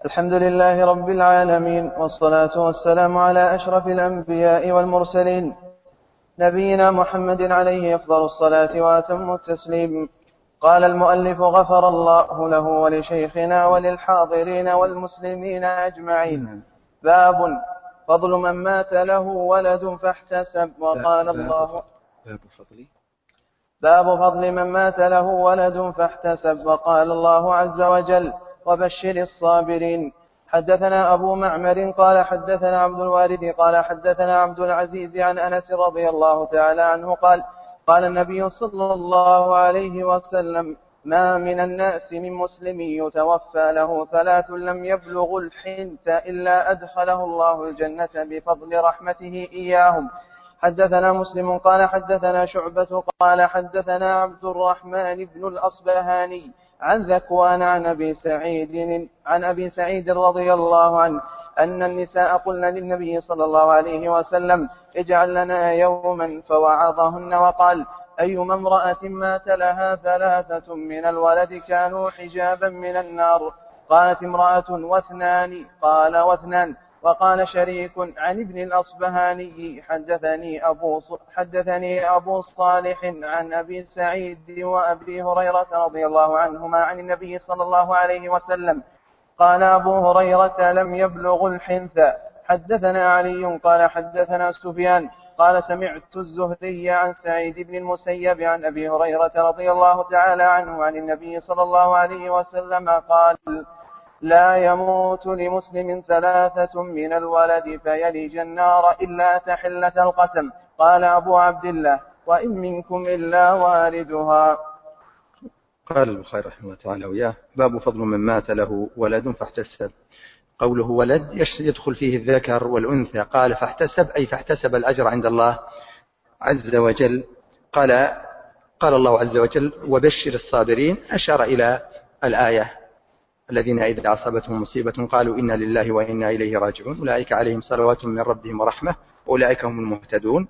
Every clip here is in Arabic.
الحمد لله رب العالمين، والصلاة والسلام على أشرف الأنبياء والمرسلين، نبينا محمد عليه أفضل الصلاة وأتم التسليم. قال المؤلف غفر الله له ولشيخنا وللحاضرين والمسلمين أجمعين. باب فضل من مات له ولد فاحتسب. وقال الله باب فضل من مات له ولد فاحتسب. وقال الله عز وجل وبشر الصابرين. حدثنا أبو معمر قال حدثنا عبد الوارث قال حدثنا عبد العزيز عن أنس رضي الله تعالى عنه قال قال النبي صلى الله عليه وسلم ما من الناس من مسلم يتوفى له 3 لم يبلغ الحنث إلا أدخله الله الجنة بفضل رحمته إياهم. حدثنا مسلم قال حدثنا شعبة قال حدثنا عبد الرحمن بن الأصبهاني عن ذكوان عن أبي سعيد رضي الله عنه أن النساء قلن للنبي صلى الله عليه وسلم اجعل لنا يوما فوعظهن وقال أيما امرأة مات لها 3 من الولد كانوا حجابا من النار. قالت امرأة واثنان؟ قال واثنان. وقال شريك عن ابن الأصبهاني حدثني أبو صالح عن أبي سعيد وأبي هريرة رضي الله عنهما عن النبي صلى الله عليه وسلم قال أبو هريرة لم يبلغ الحنث. حدثنا علي قال حدثنا سفيان قال سمعت الزهري عن سعيد بن المسيب عن أبي هريرة رضي الله تعالى عنه عن النبي صلى الله عليه وسلم قال لا يموت لمسلم 3 من الولد فيلج النار إلا تحلة القسم. قال أبو عبد الله وإن منكم إلا واردها. قال البخاري رحمه الله تعالى وياه باب فضل من مات له ولد فاحتسب. قوله ولد يدخل فيه الذكر والأنثى. قال فاحتسب أي فاحتسب الأجر عند الله عز وجل. قال الله عز وجل وبشر الصابرين، أشار إلى الآية الذين إذا أصابتهم مصيبة قالوا إنا لله وإنا إليه راجعون أولئك عليهم صلوات من ربهم ورحمة أولئك هم المهتدون.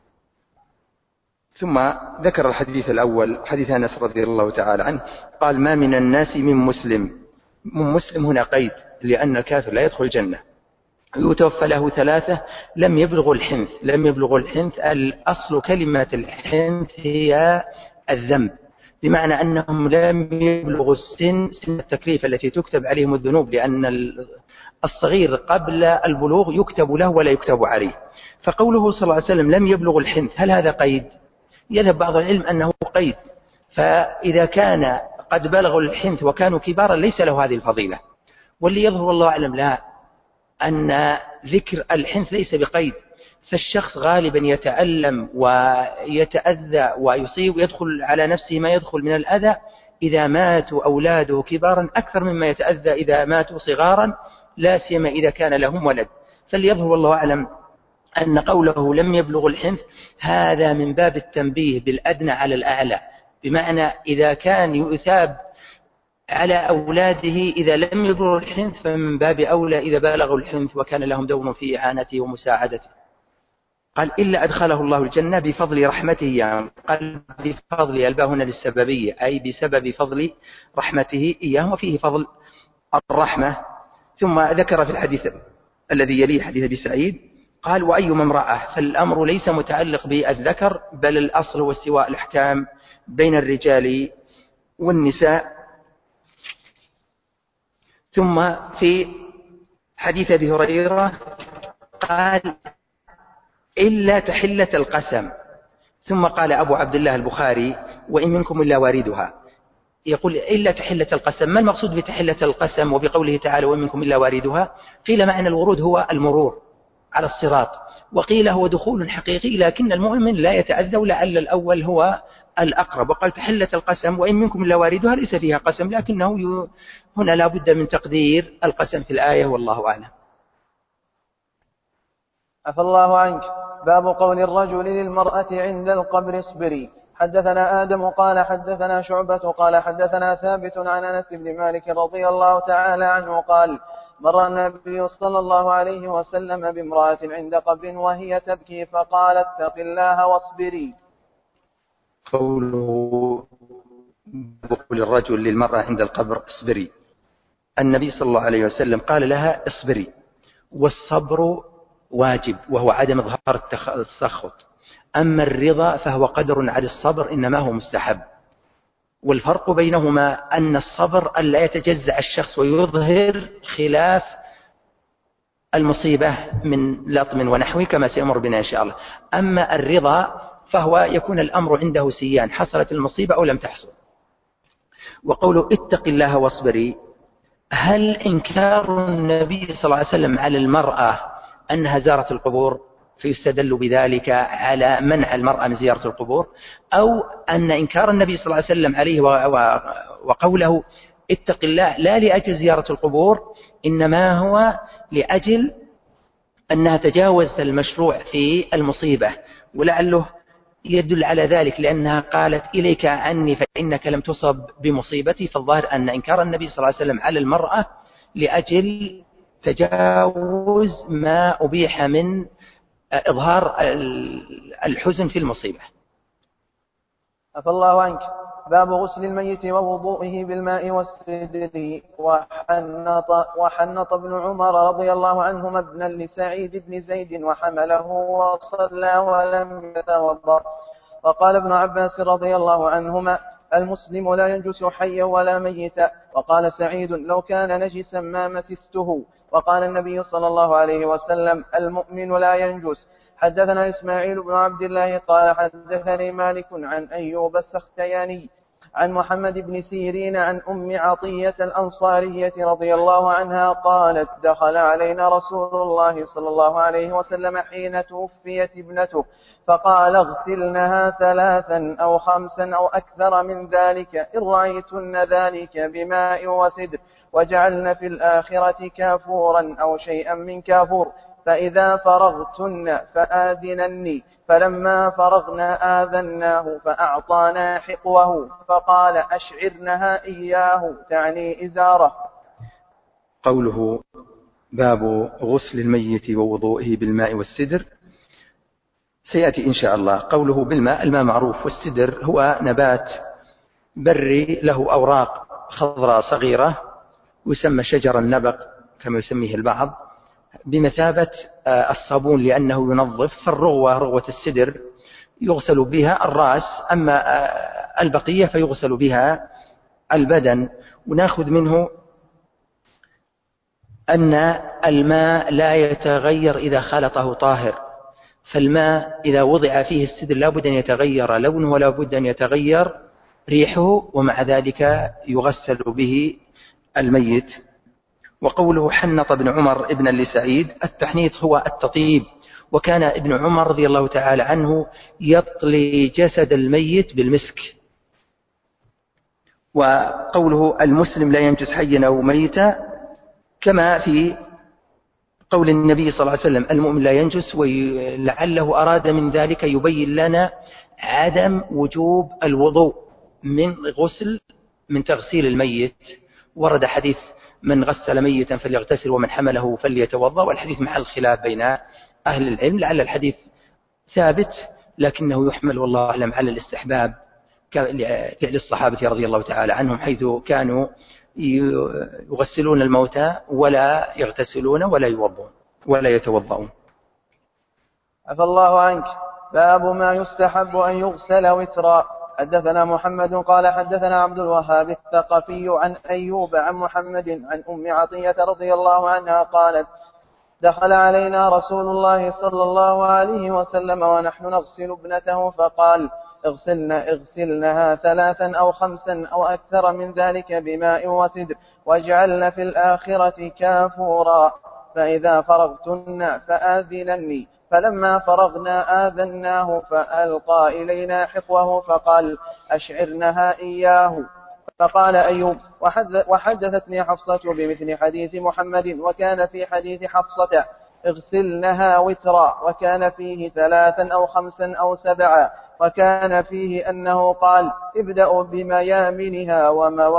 ثم ذكر الحديث الأول حديث أنس رضي الله تعالى عنه قال ما من الناس من مسلم هنا قيد لأن الكافر لا يدخل الجنة يتوفى له 3 لم يبلغ الحنث. الأصل كلمة الحنث هي الذنب، بمعنى أنهم لم يبلغوا سن التكليف التي تكتب عليهم الذنوب، لأن الصغير قبل البلوغ يكتب له ولا يكتب عليه. فقوله صلى الله عليه وسلم لم يبلغ الحنث، هل هذا قيد؟ يذهب بعض العلم أنه قيد، فإذا كان قد بلغوا الحنث وكانوا كبارا ليس له هذه الفضيلة. واللي يظهر والله أعلم لا أن ذكر الحنث ليس بقيد، فالشخص غالبا يتألم ويتأذى ويصيب ويدخل على نفسه ما يدخل من الأذى إذا ماتوا أولاده كبارا أكثر مما يتأذى إذا ماتوا صغارا، لا سيما إذا كان لهم ولد. فليظهر والله أعلم أن قوله لم يبلغ الحنث هذا من باب التنبيه بالأدنى على الأعلى، بمعنى إذا كان يؤثاب على أولاده إذا لم يبلغوا الحنث فمن باب أولى إذا بلغوا الحنث وكان لهم دور في إعانته ومساعدته. قال إلا أدخله الله الجنة بفضل رحمته، يعني قال بفضل الباء هنا للسببية أي بسبب فضل رحمته إياه، وفيه فضل الرحمة. ثم ذكر في الحديث الذي يليه حديث أبي سعيد قال وأيما امرأة، فالأمر ليس متعلق بالذكر بل الأصل هو استواء الأحكام بين الرجال والنساء. ثم في حديث أبي هريرة قال إلا تحلة القسم. ثم قال أبو عبد الله البخاري وإن منكم إلا واردها، يقول إلا تحلة القسم. ما المقصود بتحلة القسم وبقوله تعالى وإن منكم إلا واردها؟ قيل معنى الورود هو المرور على الصراط، وقيل هو دخول حقيقي لكن المؤمن لا يتأذى، ولعل الأول هو الأقرب. وقال تحلة القسم وإن منكم إلا واردها ليس فيها قسم، لكنه هنا لا بد من تقدير القسم في الآية والله أعلم. عفى الله عنك. باب قول الرجل للمرأة عند القبر اصبري. حدثنا آدم قال حدثنا شعبة قال حدثنا ثابت عن أنس بن مالك رضي الله تعالى عنه قال مر النبي صلى الله عليه وسلم بامرأة عند قبر وهي تبكي فقال اتق الله واصبري. قوله بقول الرجل للمرأة عند القبر اصبري، النبي صلى الله عليه وسلم قال لها اصبري، والصبر واجب وهو عدم إظهار التسخط، أما الرضا فهو قدر على الصبر إنما هو مستحب. والفرق بينهما أن الصبر ألا يتجزأ الشخص ويظهر خلاف المصيبة من لطم ونحوه كما سيمر بنا إن شاء الله. أما الرضا فهو يكون الأمر عنده سيان، حصلت المصيبة أو لم تحصل. وقوله اتق الله واصبري، هل إنكار النبي صلى الله عليه وسلم على المرأة أنها زارت القبور فيستدل بذلك على منع المرأة من زيارة القبور، أو أن إنكار النبي صلى الله عليه وسلم عليه وقوله اتق الله لا لأجل زيارة القبور إنما هو لأجل أنها تجاوزت المشروع في المصيبة، ولعله يدل على ذلك لأنها قالت إليك عني فإنك لم تصب بمصيبتي. فالظاهر أن إنكار النبي صلى الله عليه وسلم على المرأة لأجل تجاوز ما أبيح من إظهار الحزن في المصيبة. عفى الله عنك. باب غسل الميت ووضوئه بالماء والسدر. وحنط ابن عمر رضي الله عنهما ابنا لسعيد بن زيد وحمله وصلى ولم يتوضأ. وقال ابن عباس رضي الله عنهما المسلم لا ينجس حيا ولا ميتا. وقال سعيد لو كان نجسا ما مسسته. وقال النبي صلى الله عليه وسلم المؤمن لا ينجس. حدثنا إسماعيل بن عبد الله قال حدثني مالك عن أيوب السختياني عن محمد بن سيرين عن أم عطية الأنصارية رضي الله عنها قالت دخل علينا رسول الله صلى الله عليه وسلم حين توفيت ابنته فقال اغسلنها 3 أو 5 أو أكثر من ذلك إن رأيتن ذلك بماء وسدر، وجعلن في الآخرة كافورا أو شيئا من كافور، فإذا فرغتن فآذنني. فلما فرغنا آذناه فأعطانا حقوه فقال أشعرنها إياه، تعني إزاره. قوله باب غسل الميت ووضوئه بالماء والسدر سيأتي إن شاء الله. قوله بالماء، الماء معروف، والسدر هو نبات بري له أوراق خضراء صغيرة يسمى شجر النبق كما يسميه البعض، بمثابة الصابون لأنه ينظف. فالرغوة رغوة السدر يغسل بها الرأس، أما البقية فيغسل بها البدن. ونأخذ منه أن الماء لا يتغير إذا خلطه طاهر، فالماء إذا وضع فيه السدر لا بد أن يتغير لونه ولا بد أن يتغير ريحه، ومع ذلك يغسل به الميت. وقوله حنط ابن عمر ابنا لسعيد، التحنيط هو التطيب، وكان ابن عمر رضي الله تعالى عنه يطلي جسد الميت بالمسك. وقوله المسلم لا ينجس حيا أو ميتا كما في قول النبي صلى الله عليه وسلم المؤمن لا ينجس، ولعله أراد من ذلك يبين لنا عدم وجوب الوضوء من تغسيل الميت. ورد حديث من غسل ميتا فليغتسل ومن حمله فليتوضأ، والحديث مع الخلاف بين أهل العلم، لعل الحديث ثابت لكنه يحمل والله أعلم على الاستحباب فعل الصحابة رضي الله تعالى عنهم، حيث كانوا يغسلون الموتى ولا يغتسلون ولا يتوضؤون. عفى الله عنك. باب ما يستحب أن يغسل وترا. حدثنا محمد قال حدثنا عبد الوهاب الثقفي عن أيوب عن محمد عن أم عطية رضي الله عنها قالت دخل علينا رسول الله صلى الله عليه وسلم ونحن نغسل ابنته فقال اغسلنها 3 أو 5 أو أكثر من ذلك بماء وسدر، واجعلن في الآخرة كافورا، فإذا فرغتن فآذنني. فلما فرغنا آذناه فألقى إلينا حقوه فقال أشعرنها إياه. فقال أيوب وحدثتني حفصة بمثل حديث محمد، وكان في حديث حفصة اغسلنها وترا، وكان فيه 3 أو 5 أو 7، وكان فيه أنه قال ابدأوا بميامنها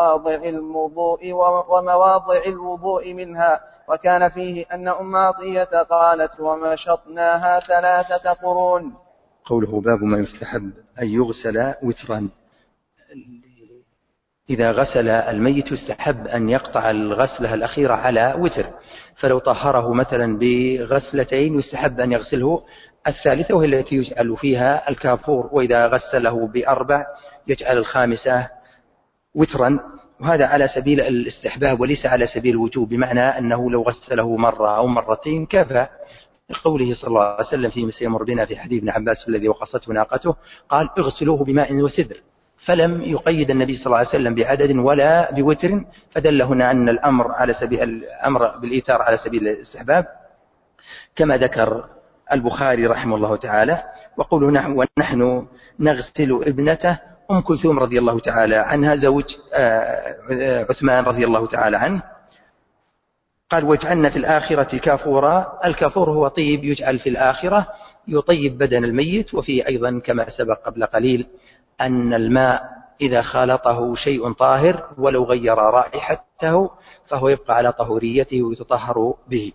ومواضع الوضوء منها، وكان فيه أن أم عطية قالت ومشطناها 3 قرون. قوله باب ما يستحب أن يغسل وترا، إذا غسل الميت يستحب أن يقطع الغسلة الأخيرة على وتر، فلو طهره مثلا بغسلتين يستحب أن يغسله الثالثة وهي التي يجعل فيها الكافور، وإذا غسله بأربع يجعل الخامسة وترا، وهذا على سبيل الاستحباب وليس على سبيل الوجوب، بمعنى أنه لو غسله مرة أو مرتين كفى، قوله صلى الله عليه وسلم فيما سيمر بنا في حديث ابن عباس الذي وقصته ناقته قال اغسلوه بماء وسدر، فلم يقيد النبي صلى الله عليه وسلم بعدد ولا بوتر، فدل هنا أن الأمر بالإيتار على سبيل الاستحباب كما ذكر البخاري رحمه الله تعالى. وقوله ونحن نغسل ابنته أم كلثوم رضي الله تعالى عنها زوج عثمان رضي الله تعالى عنه، قال واجعلنا في الآخرة كافورا، الكافور هو طيب يجعل في الآخرة يطيب بدن الميت. وفيه أيضا كما سبق قبل قليل أن الماء إذا خالطه شيء طاهر ولو غير رائحته فهو يبقى على طهوريته ويتطهر به.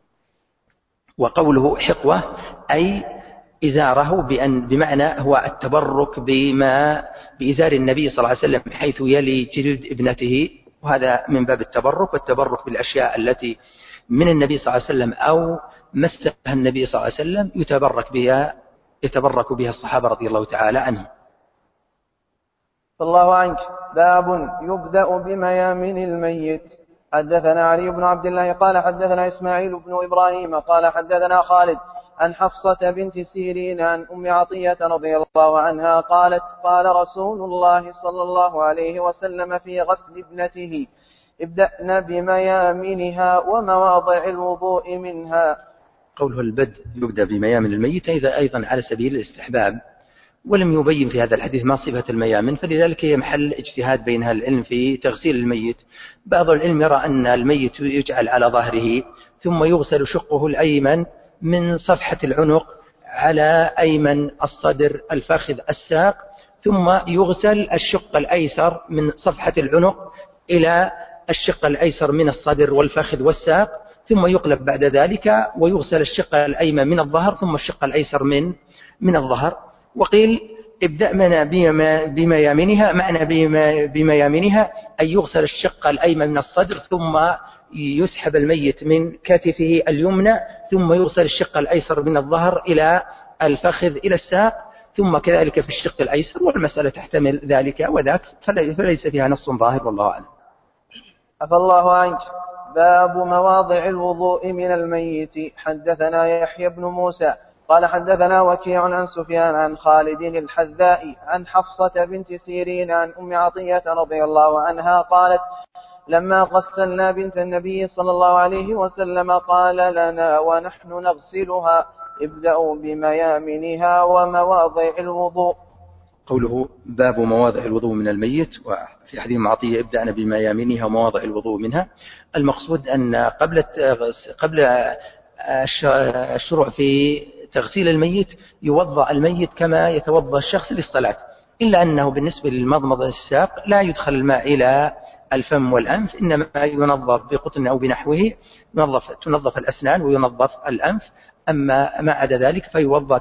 وقوله حقوة أي إزاره بمعنى هو التبرك بإزار النبي صلى الله عليه وسلم بحيث يلي جلد ابنته، وهذا من باب التبرك، والتبرك بالأشياء التي من النبي صلى الله عليه وسلم أو مسها النبي صلى الله عليه وسلم يتبرك بها الصحابة رضي الله تعالى عنهم. الله عنك. باب يبدأ بميامن الميت. حدثنا علي بن عبد الله قال حدثنا إسماعيل بن إبراهيم قال حدثنا خالد عن حفصة بنت سيرين عن أم عطية رضي الله عنها قالت قال رسول الله صلى الله عليه وسلم في غسل ابنته ابدأن بميامنها ومواضع الوضوء منها. قوله البدء يبدأ بميامن الميت أيضا على سبيل الاستحباب، ولم يبين في هذا الحديث ما صفة الميامن، فلذلك هي محل اجتهاد بين أهل العلم في تغسيل الميت. بعض العلم يرى أن الميت يجعل على ظهره ثم يغسل شقه الأيمن من صفحة العنق على أيمن الصدر الفخذ الساق، ثم يغسل الشق الأيسر من صفحة العنق إلى الشق الأيسر من الصدر والفخذ والساق، ثم يقلب بعد ذلك ويغسل الشق الأيمن من الظهر ثم الشق الأيسر من الظهر. وقيل ابدأ بميامنها، معنى بميامنها أن يغسل الشق الأيمن من الصدر ثم يسحب الميت من كتفه اليمنى ثم يغسل الشق الأيسر من الظهر إلى الفخذ إلى الساق، ثم كذلك في الشق الأيسر، والمسألة تحتمل ذلك وذاك فليس فيها نص ظاهر والله أعلم. عفى الله عنك. باب مواضع الوضوء من الميت. حدثنا يحيى بن موسى قال حدثنا وكيع عن سفيان عن خالد الحذاء عن حفصة بنت سيرين عن أم عطية رضي الله عنها قالت لما غسلنا بنت النبي صلى الله عليه وسلم قال لنا ونحن نغسلها ابدأوا بميامنها ومواضع الوضوء. قوله باب مواضع الوضوء من الميت، وفي حديث معطية ابدأنا بميامنها ومواضع الوضوء منها، المقصود أن قبل الشروع في تغسيل الميت يوضأ الميت كما يتوضأ الشخص للصلاة، إلا أنه بالنسبة للمضمضة الساق لا يدخل الماء إلى الفم والأنف، إنما ينظف بقطن أو بنحوه، تنظف الأسنان وينظف الأنف، أما ما عدا ذلك فيوضأ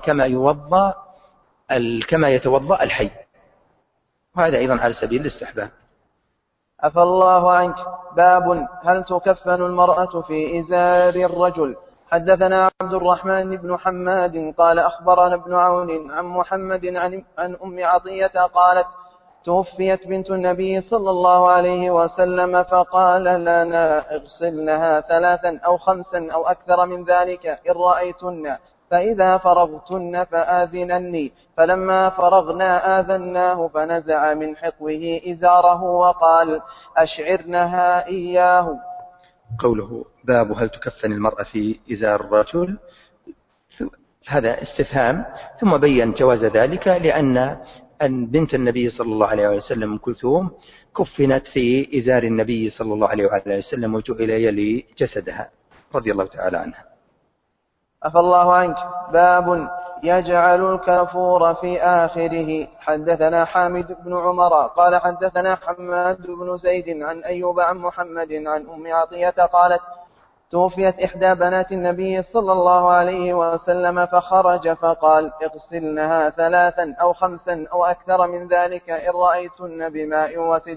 كما يتوضأ الحي، وهذا أيضا على سبيل الاستحباب. عفى الله عنك. باب هل تكفن المرأة في إزار الرجل. حدثنا عبد الرحمن بن حماد قال أخبرنا ابن عون عن محمد عن أم عطية قالت توفيت بنت النبي صلى الله عليه وسلم فقال لنا اغسلنها 3 أو 5 أو أكثر من ذلك إن رأيتن، فإذا فرغتن فآذنني، فلما فرغنا آذناه فنزع من حقوه إزاره وقال أشعرنها إياه. قوله باب هل تكفن المرأة في إزار الرجل، هذا استفهام، ثم بين جواز ذلك لأن بنت النبي صلى الله عليه وسلم أم كلثوم كفنت في إزار النبي صلى الله عليه وسلم وجعل يلي جسدها رضي الله تعالى عنها. عفى الله عنك. باب يجعل الكافور في آخره. حدثنا حامد بن عمر قال حدثنا حماد بن زيد عن أيوب عن محمد عن أم عطية قالت توفيت إحدى بنات النبي صلى الله عليه وسلم فخرج فقال اغسلنها 3 أو 5 أو أكثر من ذلك إن رأيتن بماء وسدر،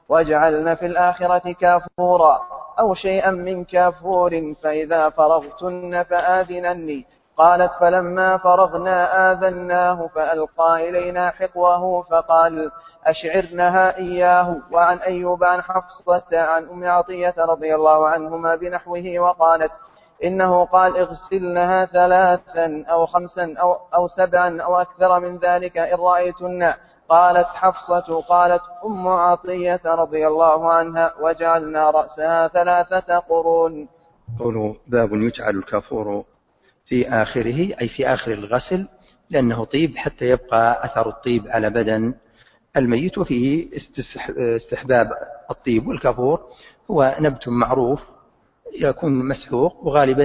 واجعلن في الآخرة كافورا أو شيئا من كافور، فإذا فرغتن فآذنني. قالت فلما فرغنا آذناه فألقى إلينا حقوه فقال أشعرنها إياه. وعن أيوب عن حفصة عن أم عطية رضي الله عنهما بنحوه وقالت إنه قال اغسلنها 3 أو 5 أو 7 أو أكثر من ذلك إن رأيتن. قالت حفصة قالت أم عطية رضي الله عنها وجعلنا رأسها 3 قرون. قوله باب يجعل الكافور في آخره أي في آخر الغسل، لأنه طيب حتى يبقى أثر الطيب على بدن الميت، وفيه استحباب الطيب. والكافور هو نبت معروف يكون مسحوق وغالبا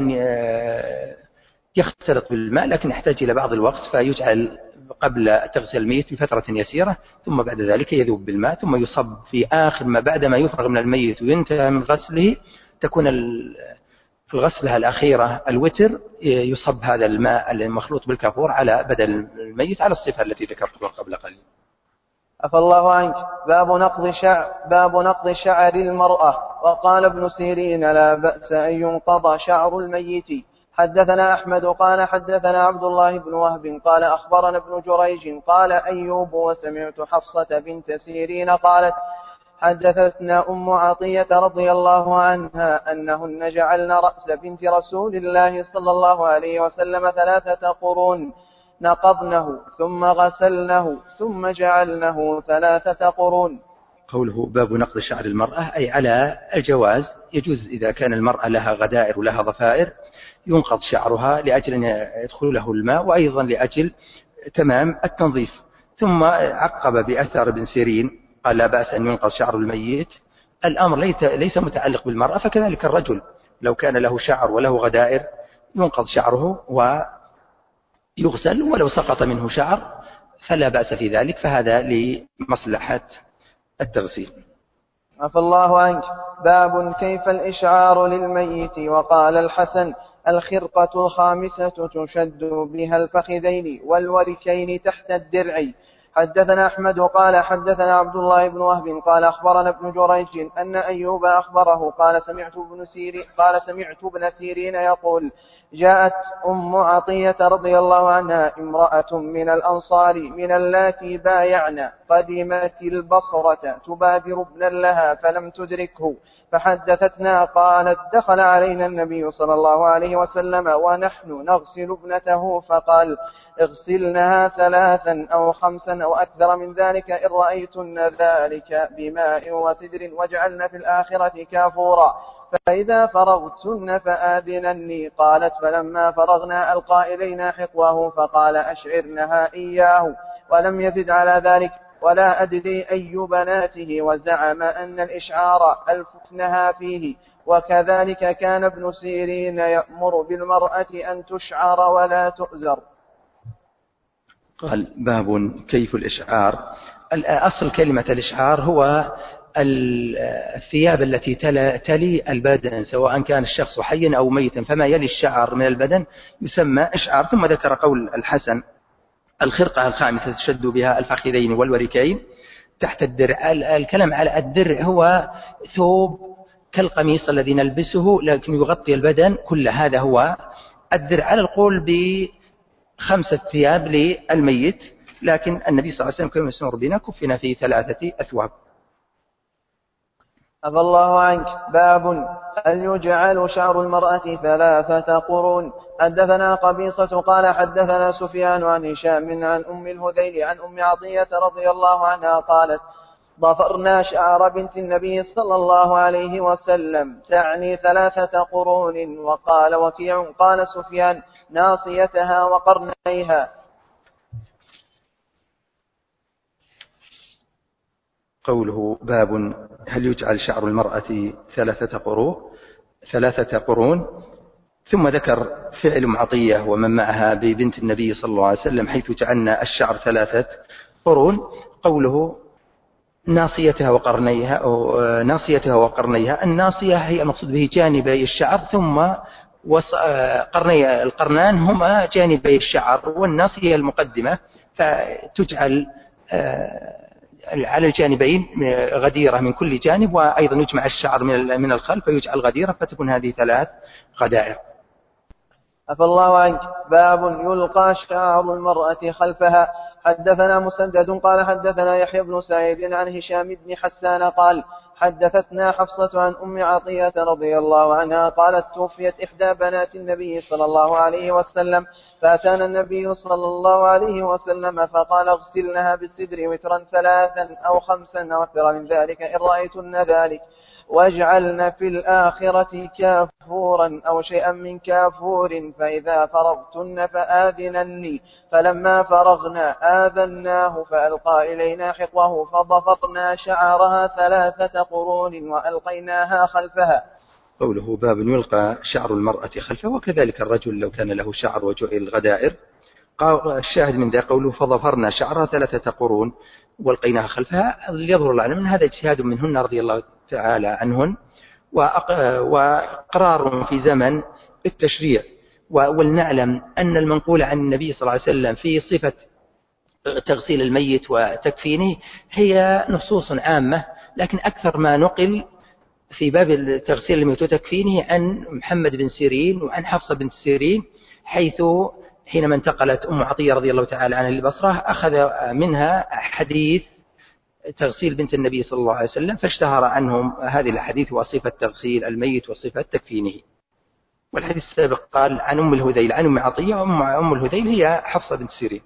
يختلط بالماء، لكن يحتاج إلى بعض الوقت، فيجعل قبل تغسل الميت بفترة يسيرة، ثم بعد ذلك يذوب بالماء، ثم يصب في آخر ما بعد ما يفرغ من الميت وينتهى من غسله، تكون الغسلة الأخيرة الوتر، يصب هذا الماء المخلوط بالكافور على بدن الميت على الصفة التي ذكرتها قبل قليل. عفى الله عنك. باب نقض شعر المرأة. وقال ابن سيرين لا بأس أن ينقض شعر الميت. حدثنا أحمد قال حدثنا عبد الله بن وهب قال أخبرنا ابن جريج قال أيوب وسمعت حفصة بنت سيرين قالت حدثتنا أم عطية رضي الله عنها أنهن جعلن رأس بنت رسول الله صلى الله عليه وسلم 3 قرون، نقضنه ثم غسلنه ثم جعلنه 3 قرون. قوله باب نقض شعر المرأة أي على الجواز، يجوز إذا كان المرأة لها غدائر ولها ضفائر ينقض شعرها لأجل أن يدخل له الماء، وأيضا لأجل تمام التنظيف. ثم عقب بأثر ابن سيرين قال لا بأس أن ينقض شعر الميت. الأمر ليس متعلق بالمرأة، فكذلك الرجل لو كان له شعر وله غدائر ينقض شعره ويغسل، ولو سقط منه شعر فلا بأس في ذلك، فهذا لمصلحة التغسيل. عفى الله عنك. باب كيف الإشعار للميت. وقال الحسن الخرقة 5 تشد بها الفخذين والوركين تحت الدرع. حدثنا أحمد قال حدثنا عبد الله بن وهب قال أخبرنا ابن جريج أن أيوب أخبره قال سمعت ابن سيرين يقول جاءت أم عطية رضي الله عنها امرأة من الأنصار من اللاتي بايعن قدمت البصرة تبادر ابنا لها فلم تدركه، فحدثتنا قالت دخل علينا النبي صلى الله عليه وسلم ونحن نغسل ابنته فقال اغسلنها 3 أو 5 أو أكثر من ذلك إن رأيتن ذلك بماء وسدر واجعلن في الآخرة كافورا، فإذا فرغتن فآذنني. قالت فلما فرغنا ألقى إلينا حقوه فقال أشعرنها إياه، ولم يزد على ذلك ولا أدري أي بناته، وزعم أن الإشعار ألفتنها فيه. وكذلك كان ابن سيرين يأمر بالمرأة أن تشعر ولا تؤزر. قال باب كيف الإشعار. أصل كلمة الإشعار هو الثياب التي تلي البدن سواء كان الشخص حيا أو ميتا، فما يلي الشعر من البدن يسمى إشعار. ثم ذكر قول الحسن الخرقة 5 تشد بها الفخذين والوركين تحت الدرع. الكلام على الدرع هو ثوب كالقميص الذي نلبسه لكن يغطي البدن كله، هذا هو الدرع، على القول ب5 ثياب للميت، لكن النبي صلى الله عليه وسلم كما يسمر بنا كفنا في 3 أثواب. عفى الله عنك. باب هل يجعل شعر المرأة 3 قرون. حدثنا قبيصة قال حدثنا سفيان عن هشام عن أم الهذيل عن أم عطية رضي الله عنها قالت ضفرنا شعر بنت النبي صلى الله عليه وسلم تعني 3 قرون. وقال وكيع قال سفيان ناصيتها وقرنيها. قوله باب هل يجعل شعر المرأة 3 قرون، ثم ذكر فعل معطية ومن معها ببنت النبي صلى الله عليه وسلم حيث جعلنا الشعر 3 قرون. قوله ناصيتها وقرنيها، الناصية هي المقصود به جانبي الشعر، ثم القرنان هما جانبي الشعر، والناصية المقدمة، فتجعل على الجانبين غديرة من كل جانب، وأيضا يجمع الشعر من الخلف ويجعل غديرة، فتكون هذه 3 غدائر. عفى الله عنك. باب يلقى شعر المرأة خلفها. حدثنا مسدد قال حدثنا يحيى بن سعيد عن هشام بن حسان قال حدثتنا حفصة عن أم عطية رضي الله عنها قالت توفيت إحدى بنات النبي صلى الله عليه وسلم، فأتانا النبي صلى الله عليه وسلم فقال اغسلنها بالسدر وترا 3 أو 5 أو أكثر من ذلك إن رأيتن ذلك، واجعلن في الآخرة كافورا أو شيئا من كافور، فإذا فرغتن فآذنني. فلما فرغنا آذناه فألقى إلينا حقوه فضفرنا شعرها 3 قرون وألقيناها خلفها. قوله باب يلقى شعر المرأة خلفه، وكذلك الرجل لو كان له شعر وجعل الغدائر. الشاهد من ذا قوله فضفرنا شعرها 3 قرون والقيناها خلفها، يظهر العلم من هذا اجتهاد منهن رضي الله تعالى عنهن، وقرار في زمن التشريع. ولنعلم أن المنقول عن النبي صلى الله عليه وسلم في صفة تغسيل الميت وتكفينه هي نصوص عامة، لكن أكثر ما نقل في باب تغسيل الميت وتكفينه عن محمد بن سيرين وعن حفصة بنت سيرين، حيث حينما انتقلت أم عطية رضي الله تعالى عنها للبصرة أخذ منها حديث تغسيل بنت النبي صلى الله عليه وسلم، فاشتهر عنهم هذه الحديث وصفة تغسيل الميت وصفة تكفينه. والحديث السابق قال عن أم الهذيل عن أم عطية، وأم الهذيل هي حفصة بنت سيرين.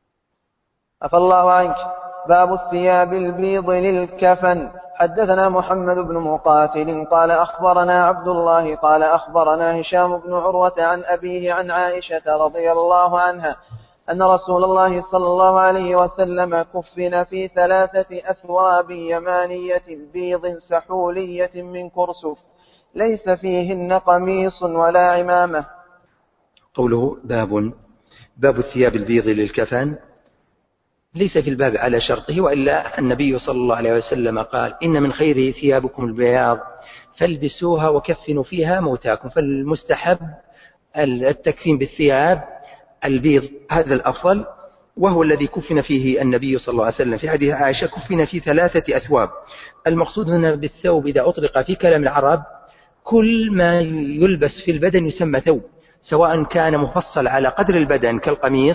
عفى الله عنك. باب الثياب البيض للكفن. حدثنا محمد بن مقاتل قال أخبرنا عبد الله قال أخبرنا هشام بن عروة عن أبيه عن عائشة رضي الله عنها أن رسول الله صلى الله عليه وسلم كفن في 3 أثواب يمانية بيض سحولية من كرسف ليس فيهن قميص ولا عمامة. قوله باب الثياب البيض للكفن، ليس في الباب على شرطه، وإلا النبي صلى الله عليه وسلم قال إن من خير ثيابكم البياض فالبسوها وكفنوا فيها موتاكم، فالمستحب التكفين بالثياب البيض، هذا الأفضل، وهو الذي كفن فيه النبي صلى الله عليه وسلم في حديث عائشة كفن في 3 أثواب. المقصود هنا بالثوب إذا أطلق في كلام العرب كل ما يلبس في البدن يسمى ثوب، سواء كان مفصل على قدر البدن كالقميص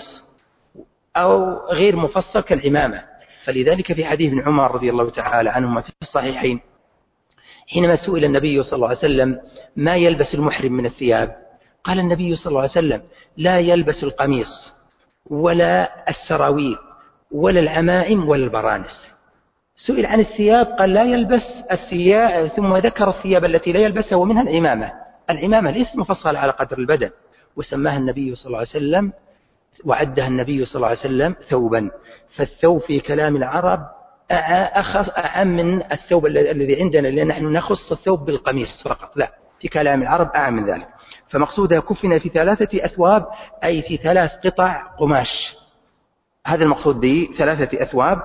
أو غير مفصل كالعمامة. فلذلك في حديث ابن عمر رضي الله تعالى عنهما في الصحيحين حينما سئل النبي صلى الله عليه وسلم ما يلبس المحرم من الثياب، قال النبي صلى الله عليه وسلم لا يلبس القميص ولا السراويل ولا العمائم ولا البرانس. سئل عن الثياب قال لا يلبس الثياب، ثم ذكر الثياب التي لا يلبسها ومنها العمامة ليست مفصلة على قدر البدن، وسماها النبي صلى الله عليه وسلم وعدها النبي صلى الله عليه وسلم ثوبا. فالثوب في كلام العرب أعم من الثوب الذي عندنا، لأن نحن نخص الثوب بالقميص فقط، لا، في كلام العرب أعم من ذلك. فمقصودها كفن في 3 أثواب أي في 3 قطع قماش، هذا المقصود ب3 أثواب.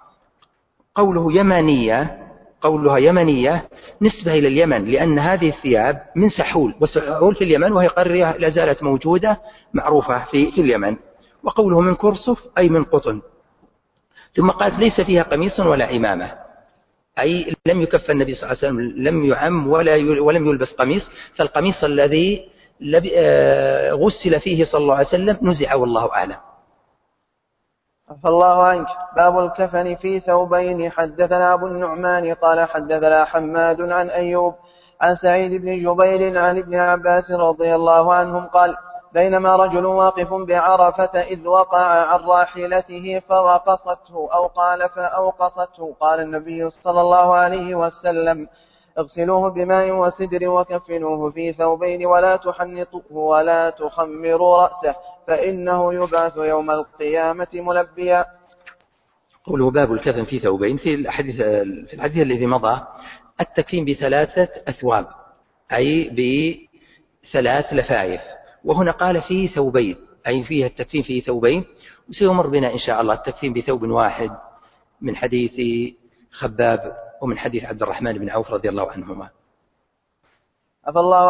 قولها يمنية نسبة إلى اليمن، لأن هذه الثياب من سحول، وسحول في اليمن وهي قرية لا زالت موجودة معروفة في اليمن. وقوله من كرسف أي من قطن. ثم قالت ليس فيها قميص ولا عمامة، أي لم يكف النبي صلى الله عليه وسلم، لم يعم ولم يلبس قميص، فالقميص الذي غسل فيه صلى الله عليه وسلم نزع والله أعلم. عفى الله عنك. باب الكفن في ثوبين. حدثنا أبو النعمان قال حدثنا حماد عن أيوب عن سعيد بن جبير عن ابن عباس رضي الله عنهم قال بينما رجل واقف بعرفة إذ وقع عن راحلته فوقصته أو قال فأوقصته، قال النبي صلى الله عليه وسلم اغسلوه بماء وسدر وكفنوه في ثوبين ولا تحنطوه ولا تخمروا رأسه فإنه يبعث يوم القيامة ملبيا. قوله باب الكفن في ثوبين، في الحديث الذي مضى التكفين ب3 أثواب أي ب3 لفائف، وهنا قال في ثوبين أي فيها التكفين في ثوبين، وسيمر بنا إن شاء الله التكفين بثوب واحد من حديث خباب ومن حديث عبد الرحمن بن عوف رضي الله عنهما. عفى الله عنك.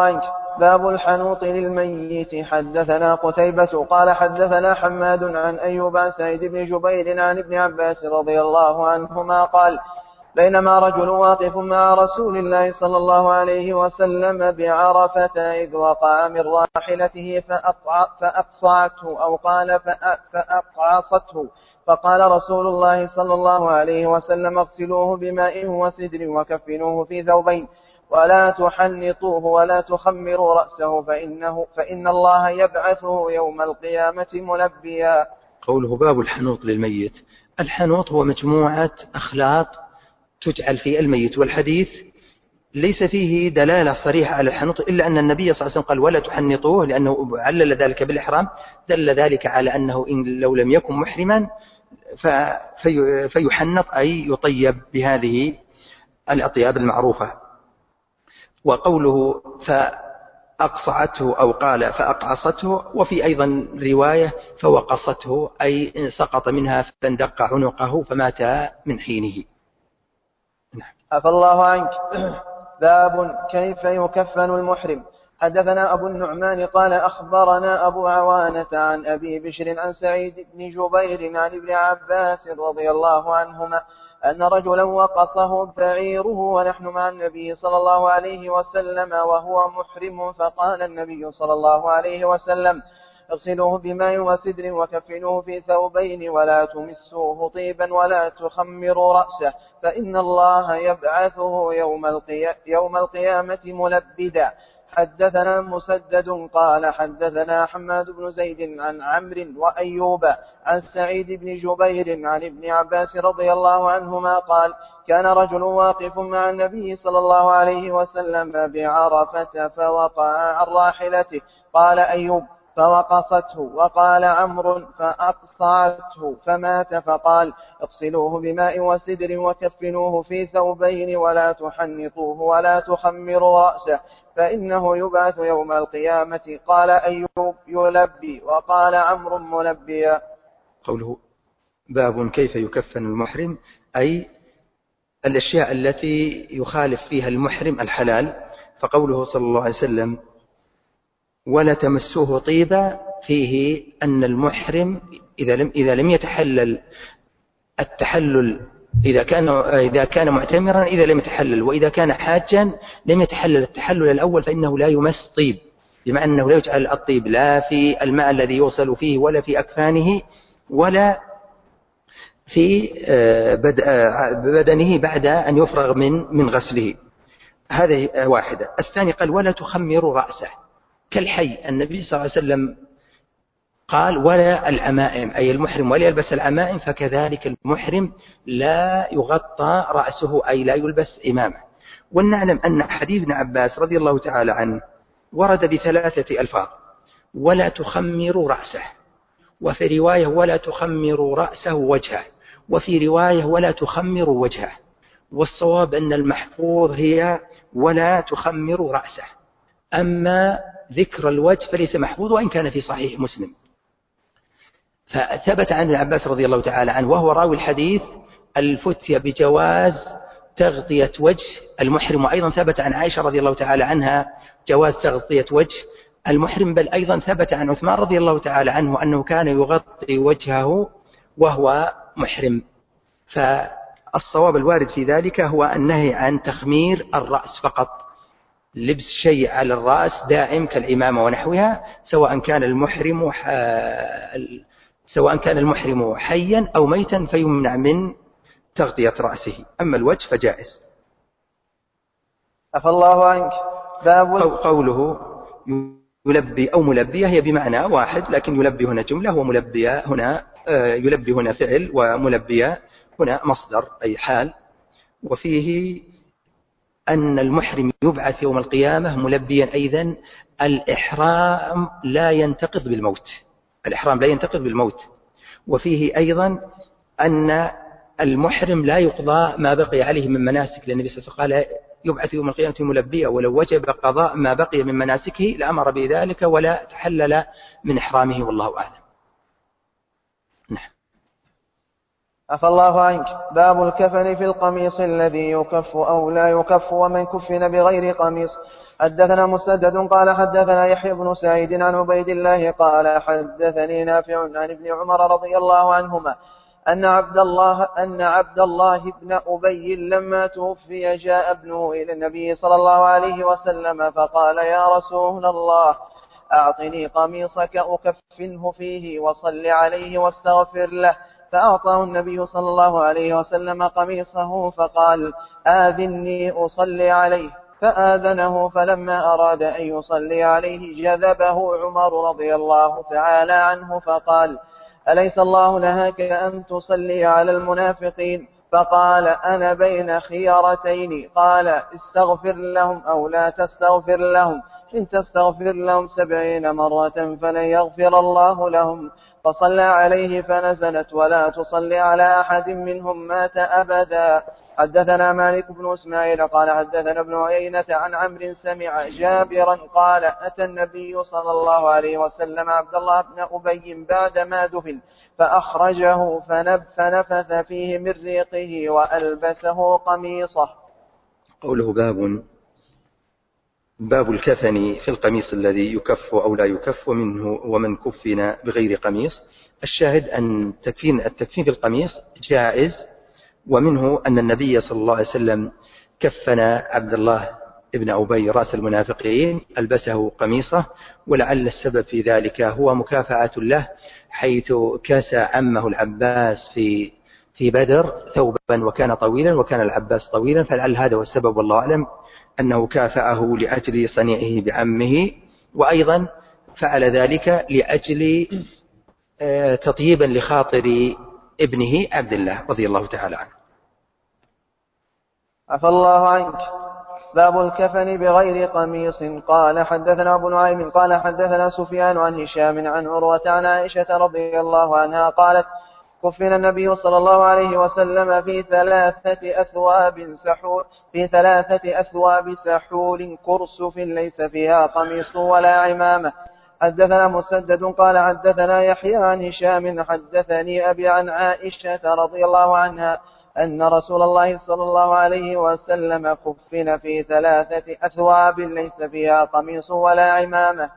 باب الحنوط للميت. حدثنا قتيبة قال حدثنا حماد عن أيوب عن سعيد بن جبير عن ابن عباس رضي الله عنهما قال بينما رجل واقف مع رسول الله صلى الله عليه وسلم بعرفة إذ وقع من راحلته فأقصعته أو قال فأقعصته، فقال رسول الله صلى الله عليه وسلم اغسلوه بماء وسدر وكفنوه في ثوبين ولا تحنطوه ولا تخمروا رأسه فإن الله يبعثه يوم القيامة ملبيا. قوله باب الحنوط للميت. الحنوط هو مجموعة أخلاط تجعل في الميت، والحديث ليس فيه دلالة صريحة على الحنوط إلا أن النبي صلى الله عليه وسلم قال ولا تحنطوه، لأنه علل ذلك بالإحرام، دل ذلك على أنه إن لو لم يكن محرما فيحنط أي يطيب بهذه الأطياب المعروفة. وقوله فأقصعته أو قال فأقعصته، وفي أيضا رواية فوقصته أي سقط منها فاندق عنقه فمات من حينه. عفى الله عنك. باب كيف يكفن المحرم. حدثنا أبو النعمان قال أخبرنا أبو عوانة عن أبي بشر عن سعيد بن جبير عن ابن عباس رضي الله عنهما أن رجلا وقصه بعيره ونحن مع النبي صلى الله عليه وسلم وهو محرم، فقال النبي صلى الله عليه وسلم اغسلوه بماء وسدر وكفنوه في ثوبين ولا تمسوه طيبا ولا تخمروا رأسه فإن الله يبعثه يوم القيامة ملبدا. حدثنا مسدد قال حدثنا حماد بن زيد عن عمرو وأيوب عن سعيد بن جبير عن ابن عباس رضي الله عنهما قال كان رجل واقف مع النبي صلى الله عليه وسلم بعرفة فوقع عن راحلته، قال أيوب فوقصته، وقال عمرو فأقصعته فمات، فقال اغسلوه بماء وسدر وكفنوه في ثوبين ولا تحنطوه ولا تخمروا رأسه فإنه يبعث يوم القيامة. قال أيوب يلبي، وقال عمرو ملبيا. قوله باب كيف يكفن المحرم أي الأشياء التي يخالف فيها المحرم الحلال. فقوله صلى الله عليه وسلم ولا تمسوه طيبا فيه أن المحرم إذا لم يتحلل التحلل، إذا كان معتمرا إذا لم يتحلل، وإذا كان حاجا لم يتحلل التحلل الأول فإنه لا يمس طيب، بمعنى أنه لا يجعل الطيب لا في الماء الذي يوصل فيه ولا في أكفانه ولا في بدنه بعد أن يفرغ من غسله. هذه واحدة. الثاني قال ولا تخمروا رأسه كالحي. النبي صلى الله عليه وسلم قال ولا العمائم، أي المحرم ولا يلبس العمائم، فكذلك المحرم لا يغطى رأسه أي لا يلبس إمامة. ونعلم أن حديث ابن عباس رضي الله تعالى عنه ورد بثلاثة ألفاظ: ولا تخمروا رأسه، وفي رواية ولا تخمروا رأسه وجهه، وفي رواية ولا تخمروا وجهه. والصواب أن المحفوظ هي ولا تخمروا رأسه، أما ذكر الوجه فليس محفوظ وإن كان في صحيح مسلم. فثبت عن ابن عباس رضي الله تعالى عنه وهو راوي الحديث الفتية بجواز تغطية وجه المحرم، وأيضا ثبت عن عائشة رضي الله تعالى عنها جواز تغطية وجه المحرم، بل أيضا ثبت عن عثمان رضي الله تعالى عنه أنه كان يغطي وجهه وهو محرم. فالصواب الوارد في ذلك هو النهي عن تخمير الرأس فقط، لبس شيء على الرأس دائم كالإمامة ونحوها، سواء كان المحرم حيا أو ميتا فيمنع من تغطية رأسه. أما الوجه فجائز. عفى الله عنك. باب قوله يلبي أو ملبية هي بمعنى واحد، لكن يلبي هنا جملة وملبية هنا يلبي هنا فعل وملبية هنا مصدر أي حال. وفيه أن المحرم يبعث يوم القيامة ملبيا أيضا. الإحرام لا ينتقض بالموت. وفيه أيضا أن المحرم لا يقضى ما بقي عليه من مناسك، لأن النبي صلى الله عليه وسلم قال يبعث يوم القيامة ملبيا، ولو وجب قضاء ما بقي من مناسكه لأمر بذلك ولا تحلل من إحرامه، والله أعلم. نعم. عفى الله عنك. باب الكفن في القميص الذي يكف أو لا يكف ومن كفن بغير قميص. حدثنا مسدد قال حدثنا يحيى بن سعيد عن عبيد الله قال حدثني نافع عن ابن عمر رضي الله عنهما أن عبد الله بن أبي لما توفي جاء ابنه إلى النبي صلى الله عليه وسلم فقال يا رسول الله أعطني قميصك أكفنه فيه وصل عليه واستغفر له. فأعطاه النبي صلى الله عليه وسلم قميصه فقال آذني أصلي عليه. فآذنه فلما أراد أن يصلي عليه جذبه عمر رضي الله تعالى عنه فقال أليس الله نهاك أن تصلي على المنافقين؟ فقال أنا بين خيارتين، قال استغفر لهم أو لا تستغفر لهم، إن تستغفر لهم 70 مرة فلن يغفر الله لهم. فصلى عليه فنزلت ولا تصلي على أحد منهم مات أبدا. حدثنا مالك بن إسماعيل قال حدثنا ابن عيينة عن عمرو سمع جابرا قال أتى النبي صلى الله عليه وسلم عبد الله بن أبي بعدما دفن فأخرجه فنفث فيه من ريقه وألبسه قميصه. قوله باب الكفن في القميص الذي يكف أو لا يكف ومن كفن بغير قميص. الشاهد أن التكفين في القميص جائز، ومنه أن النبي صلى الله عليه وسلم كفن عبد الله ابن أبي رأس المنافقين ألبسه قميصه، ولعل السبب في ذلك هو مكافأة له، حيث كسى عمه العباس في بدر ثوبا وكان طويلا وكان العباس طويلا، فلعل هذا هو السبب والله أعلم أنه كافأه لأجل صنيعه بعمه، وأيضا فعل ذلك لأجل تطييبا لخاطر ابنه عبد الله رضي الله تعالى عنه. عفى الله عنك. باب الكفن بغير قميص. قال حدثنا أبو نعيم قال حدثنا سفيان عن هشام عن عروة عن عائشة رضي الله عنها قالت كفن النبي صلى الله عليه وسلم في 3 أثواب سحول كرسف ليس فيها قميص ولا عمامة. حدثنا مسدد قال حدثنا يحيى عن هشام حدثني أبي عن عائشة رضي الله عنها أن رسول الله صلى الله عليه وسلم كفن في 3 أثواب ليس فيها قميص ولا عمامة.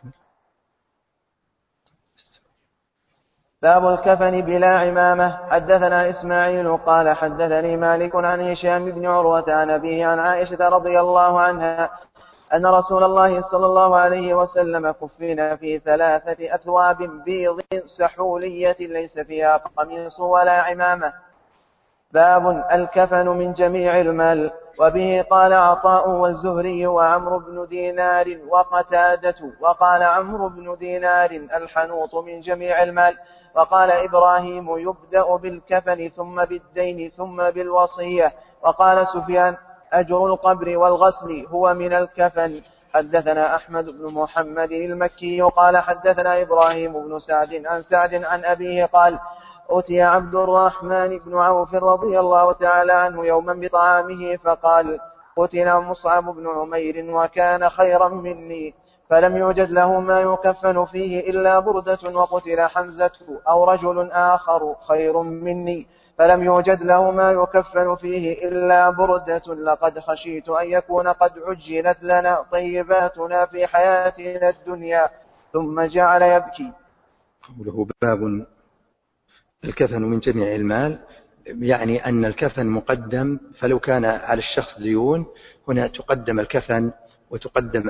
باب الكفن بلا عمامة. حدثنا إسماعيل قال حدثني مالك عن هشام بن عروة عن أبيه عن عائشة رضي الله عنها أن رسول الله صلى الله عليه وسلم كفن في 3 أثواب بيض سحولية ليس فيها قميص ولا عمامة. باب الكفن من جميع المال. وبه قال عطاء والزهري وعمرو بن دينار وقتادة. وقال عمرو بن دينار الحنوط من جميع المال. وقال إبراهيم يبدأ بالكفن ثم بالدين ثم بالوصية. وقال سفيان أجر القبر والغسل هو من الكفن. حدثنا أحمد بن محمد المكي قال حدثنا إبراهيم بن سعد عن سعد عن أبيه قال أتي عبد الرحمن بن عوف رضي الله تعالى عنه يوما بطعامه فقال قتل مصعب بن عمير وكان خيرا مني، فلم يوجد له ما يكفن فيه إلا بردة، وقتل حمزة أو رجل آخر خير مني فلم يوجد له ما يكفن فيه إلا بردة، لقد خشيت أن يكون قد عجلت لنا طيباتنا في حياتنا الدنيا. ثم جعل يبكي. قوله باب الكفن من جميع المال، يعني أن الكفن مقدم، فلو كان على الشخص ديون هنا تقدم الكفن، وتقدم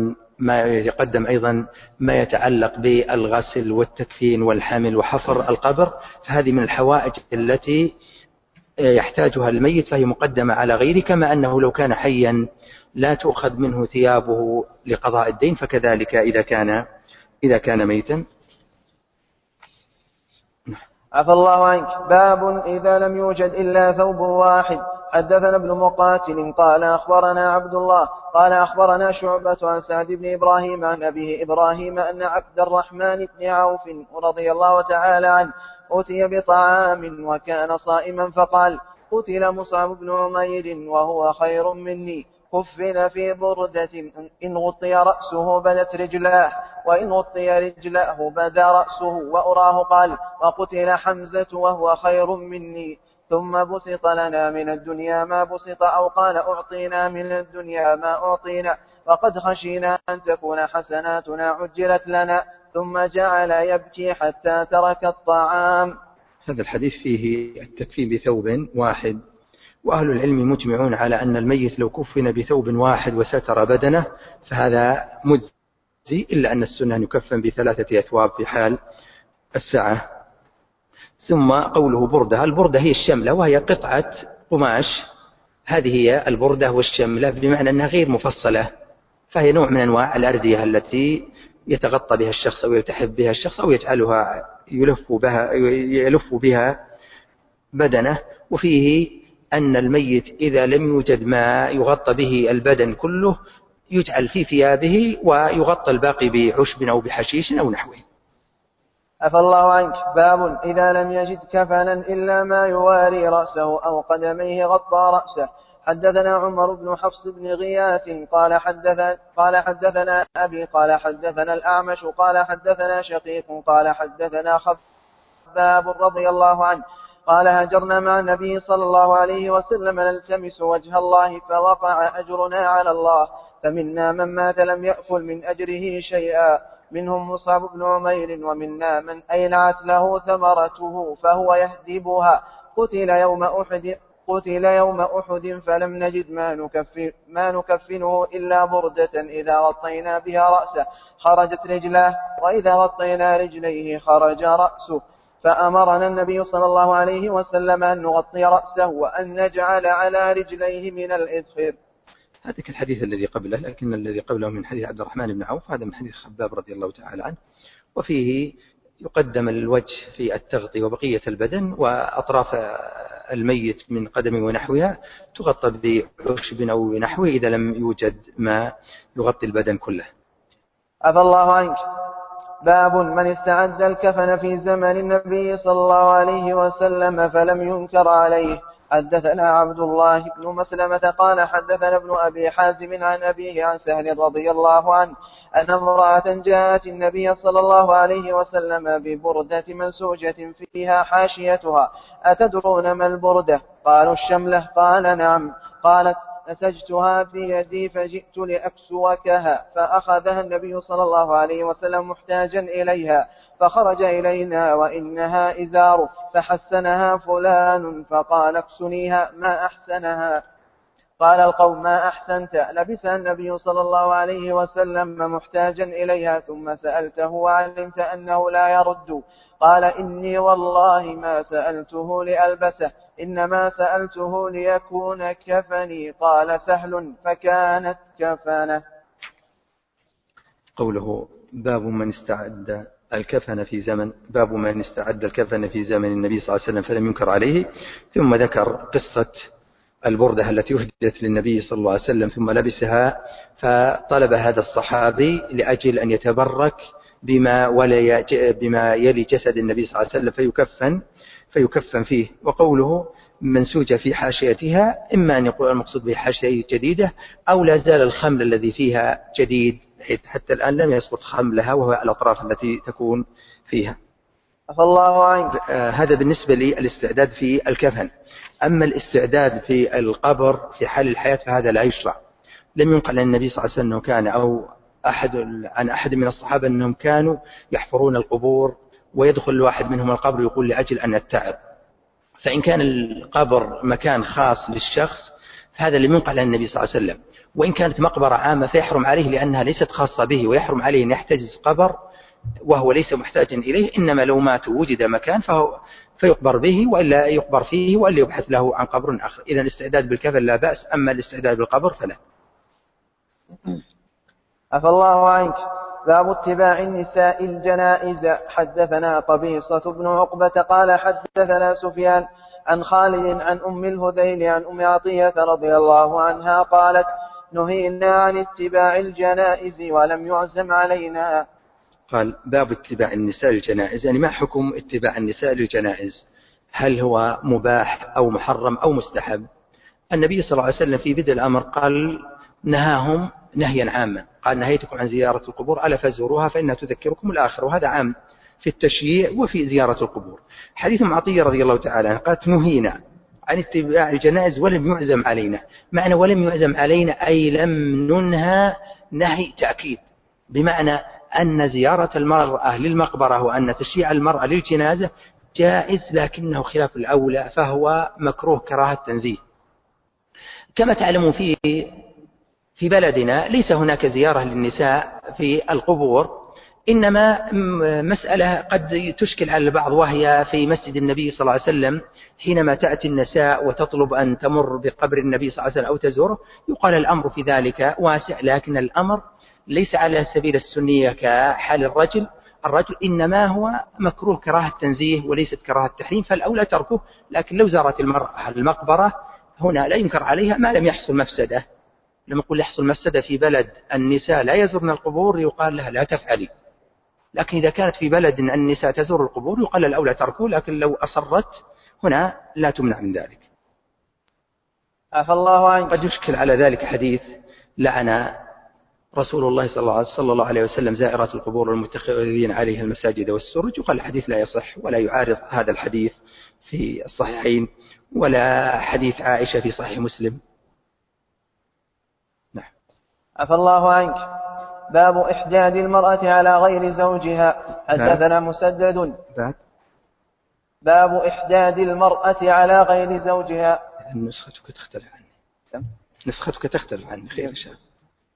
أيضا ما يتعلق بالغسل والتكفين والحمل وحفر القبر، فهذه من الحوائج التي يحتاجها الميت فهي مقدمة على غيره، كما أنه لو كان حيا لا تؤخذ منه ثيابه لقضاء الدين، فكذلك إذا كان ميتا. عفى الله عنك. باب إذا لم يوجد إلا ثوب واحد. حدثنا ابن مقاتل قال أخبرنا عبد الله قال أخبرنا شعبة عن سعد بن إبراهيم عن أبيه إبراهيم أن عبد الرحمن بن عوف رضي الله تعالى عنه أتي بطعام وكان صائما فقال قتل مصعب بن عمير وهو خير مني، كفن في بردة إن غطي رأسه بدت رجلاه، وإن غطي رجلاه بدا رأسه، وأراه قال وقتل حمزة وهو خير مني، ثم بسط لنا من الدنيا ما بسط، أو قال أعطينا من الدنيا ما أعطينا، وقد خشينا أن تكون حسناتنا عجلت لنا. ثم جعل يبكي حتى ترك الطعام. هذا الحديث فيه التكفين بثوب واحد، وأهل العلم مجمعون على أن الميت لو كفن بثوب واحد وستر بدنه فهذا مجزي، إلا أن السنة أن يكفن ب3 أثواب في حال السعة. ثم قوله بردة، البردة هي الشملة وهي قطعة قماش، هذه هي البردة والشملة، بمعنى أنها غير مفصلة، فهي نوع من أنواع الأردية التي يتغطى بها الشخص أو يلتحف بها الشخص أو يجعلها يلف بها بدنه. وفيه أن الميت إذا لم يوجد ما يغطى به البدن كله يجعل في ثيابه ويغطى الباقي بعشب أو بحشيش أو نحوه. عفى الله عنك. باب إذا لم يجد كفنا إلا ما يواري رأسه أو قدميه غطى رأسه. حدثنا عمر بن حفص بن غياث قال حدثنا أبي قال حدثنا الأعمش قال حدثنا شقيق قال حدثنا خباب رضي الله عنه قال هاجرنا مع النبي صلى الله عليه وسلم نلتمس وجه الله فوقع أجرنا على الله، فمنا من مات لم يأكل من أجره شيئا، منهم مصعب بن عمير، ومنا من أينعت له ثمرته فهو يهدبها. قتل يوم أحد فلم نجد ما نكفنه إلا بردة إذا غطينا بها رأسه خرجت رجلاه، وإذا غطينا رجليه خرج رأسه، فأمرنا النبي صلى الله عليه وسلم أن نغطي رأسه وأن نجعل على رجليه من الإذخر. هذا الحديث الذي قبله، لكن الذي قبله من حديث عبد الرحمن بن عوف، هذا من حديث خباب رضي الله تعالى عنه، وفيه يقدم الوجه في التغطية وبقية البدن، وأطراف الميت من قدم ونحوها تغطى بعشب أو نحوه إذا لم يوجد ما يغطي البدن كله. عفى الله عنك. باب من استعد الكفن في زمن النبي صلى الله عليه وسلم فلم ينكر عليه. حدثنا عبد الله بن مسلمة قال حدثنا ابن أبي حازم عن أبيه عن سهل رضي الله عنه أن امرأة جاءت النبي صلى الله عليه وسلم ببردة منسوجة فيها حاشيتها. أتدرون ما البردة؟ قالوا الشملة. قال نعم. قالت نسجتها في يدي فجئت لأكسوكها، فأخذها النبي صلى الله عليه وسلم محتاجا إليها، فخرج إلينا وإنها إزاره، فحسنها فلان فقال اكسنيها ما أحسنها. قال القوم ما أحسنت؟ لبسها النبي صلى الله عليه وسلم محتاجا إليها، ثم سألته وعلمت أنه لا يرد. قال إني والله ما سألته لألبسه، إنما سألته ليكون كفني. قال سهل فكانت كفنه. قوله باب من استعد الكفن في زمن النبي صلى الله عليه وسلم فلم ينكر عليه، ثم ذكر قصة البردة التي أهدت للنبي صلى الله عليه وسلم ثم لبسها، فطلب هذا الصحابي لأجل أن يتبرك بما يلي جسد النبي صلى الله عليه وسلم فيكفن فيه. وقوله منسوجة في حاشيتها، إما أن يقول المقصود به حاشية جديدة أو لا زال الخمل الذي فيها جديد حتى الآن لم يسقط خملها، وهو الأطراف التي تكون فيها. الله عنك. هذا بالنسبة للاستعداد في الكفن. أما الاستعداد في القبر في حال الحياة فهذا لا يشرع. لم ينقل عن النبي صلى الله عليه وسلم كان أو عن أحد من الصحابة أنهم كانوا يحفرون القبور ويدخل الواحد منهم القبر يقول لأجل أن نتعب. فإن كان القبر مكان خاص للشخص فهذا لم ينقل عن النبي صلى الله عليه وسلم. وإن كانت مقبرة عامة فيحرم عليه لأنها ليست خاصة به، ويحرم عليه أن يحتجز قبر وهو ليس محتاجا إليه، إنما لو مات وجد مكان فيقبر به وإلا يقبر فيه وإلا يبحث له عن قبر آخر. إذا الاستعداد بالكفن لا بأس، أما الاستعداد بالقبر فلا. عفى الله عنك. باب اتباع النساء الجنائز. حدثنا قبيصة بن عقبة قال حدثنا سفيان عن خالد عن أم الهذيل عن أم عطية رضي الله عنها قالت نهينا عن اتباع الجنائز ولم يعزم علينا. قال باب اتباع النساء الجنائز، يعني ما حكم اتباع النساء للجنائز؟ هل هو مباح أو محرم أو مستحب؟ النبي صلى الله عليه وسلم في بدء الأمر قال نهاهم نهيا عاما، قال نهيتكم عن زيارة القبور ألا فزوروها فإنها تذكركم الآخرة، وهذا عام في التشييع وفي زيارة القبور. حديث عطية رضي الله تعالى عنه قالت نهينا عن اتباع الجنائز ولم يعزم علينا. معنى ولم يعزم علينا أي لم ننهى نهي تأكيد، بمعنى أن زيارة المرأة للمقبرة وأن تشييع المرأة للجنازة جائز، لكنه خلاف الأولى، فهو مكروه كراهة تنزيه. كما تعلمون في بلدنا ليس هناك زيارة للنساء في القبور، إنما مسألة قد تشكل على البعض، وهي في مسجد النبي صلى الله عليه وسلم حينما تأتي النساء وتطلب أن تمر بقبر النبي صلى الله عليه وسلم أو تزوره، يقال الأمر في ذلك واسع، لكن الأمر ليس على سبيل السنية كحال الرجل، إنما هو مكروه كراهة تنزيه وليست كراهة تحريم، فالأولى تركه. لكن لو زارت المرأة المقبرة هنا لا ينكر عليها ما لم يحصل مفسدة. لما يقول يحصل مفسدة في بلد النساء لا يزورن القبور يقال لها لا تفعلي، لكن إذا كانت في بلد النساء تزور القبور يقال الأولى تركه، لكن لو أصرت هنا لا تمنع من ذلك. عفى الله عنك. قد يشكل على ذلك حديث لعن رسول الله صلى الله عليه وسلم زائرات القبور والمتخذين عليها المساجد والسرج، وقال الحديث لا يصح ولا يعارض هذا الحديث في الصحيحين ولا حديث عائشة في صحيح مسلم. نعم. عفى الله عنك. باب إحداد المرأة على غير زوجها. حدثنا مسدد. باب إحداد المرأة على غير زوجها. نسختك تختلف عني. نسختك تختلف عني. خير إن شاء الله.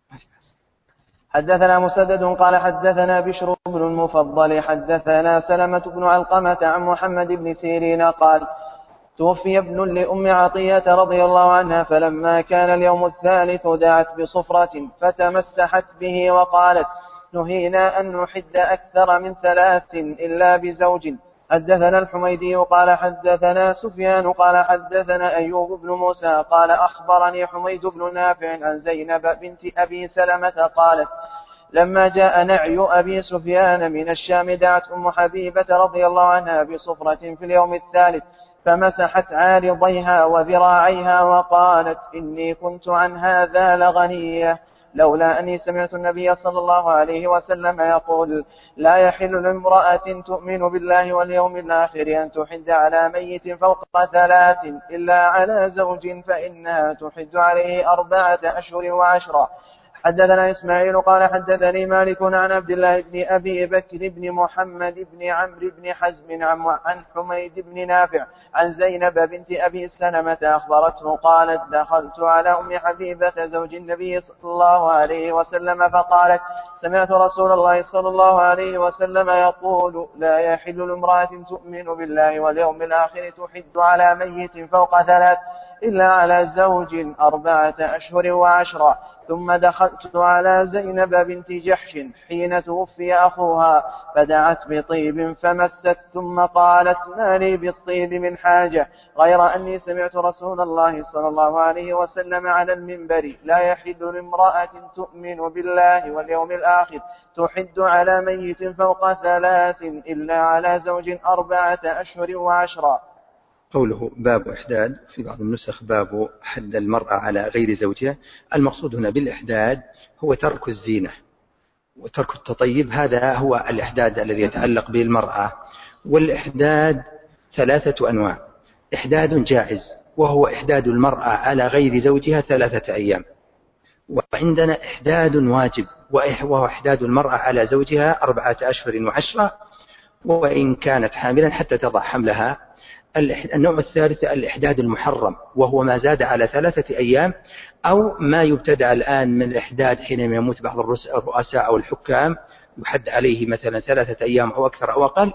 حدثنا مسدد قال حدثنا بشر بن المفضل حدثنا سلمة بن علقمة عن محمد بن سيرين قال توفي ابن لأم عطية رضي الله عنها، فلما كان اليوم الثالث دعت بصفرة فتمسحت به وقالت نهينا أن نحد أكثر من 3 إلا بزوج. حدثنا الحميدي قال حدثنا سفيان قال حدثنا أيوب بن موسى قال أخبرني حميد بن نافع عن زينب بنت أبي سلمة قالت لما جاء نعي أبي سفيان من الشام دعت أم حبيبة رضي الله عنها بصفرة في اليوم الثالث فمسحت عارضيها وذراعيها وقالت إني كنت عن هذا لغنية، لولا أني سمعت النبي صلى الله عليه وسلم يقول لا يحل لامرأة تؤمن بالله واليوم الآخر أن تحد على ميت فوق 3 إلا على زوج فإنها تحد عليه 4 أشهر و10. حدثنا إسماعيل قال حدثني مالك عن عبد الله بن أبي بكر بن محمد بن عمرو بن حزم عن حميد بن نافع عن زينب بنت أبي سلمة أخبرته قالت دخلت على أم حبيبة زوج النبي صلى الله عليه وسلم فقالت سمعت رسول الله صلى الله عليه وسلم يقول لا يحل لامرأة تؤمن بالله واليوم الآخر تحد على ميت فوق 3 إلا على زوج 4 أشهر و10. ثم دخلت على زينب بنت جحش حين توفي أخوها فدعت بطيب فمست ثم قالت ما لي بالطيب من حاجة غير أني سمعت رسول الله صلى الله عليه وسلم على المنبر لا يحل لامرأة تؤمن بالله واليوم الآخر تحد على ميت فوق 3 إلا على زوج 4 أشهر و10. قوله باب إحداد في بعض النسخ باب حد المرأة على غير زوجها. المقصود هنا بالإحداد هو ترك الزينة وترك التطيب، هذا هو الإحداد الذي يتعلق به المرأة. والإحداد 3 أنواع. إحداد جائز وهو إحداد المرأة على غير زوجها 3 أيام، وعندنا إحداد واجب وهو إحداد المرأة على زوجها 4 أشهر و10 وإن كانت حاملا حتى تضع حملها. النوع الثالث الإحداد المحرم وهو ما زاد على 3 أيام أو ما يبتدأ الآن من الإحداد حينما يموت بعض الرؤساء أو الحكام يحد عليه مثلا 3 أيام أو أكثر أو أقل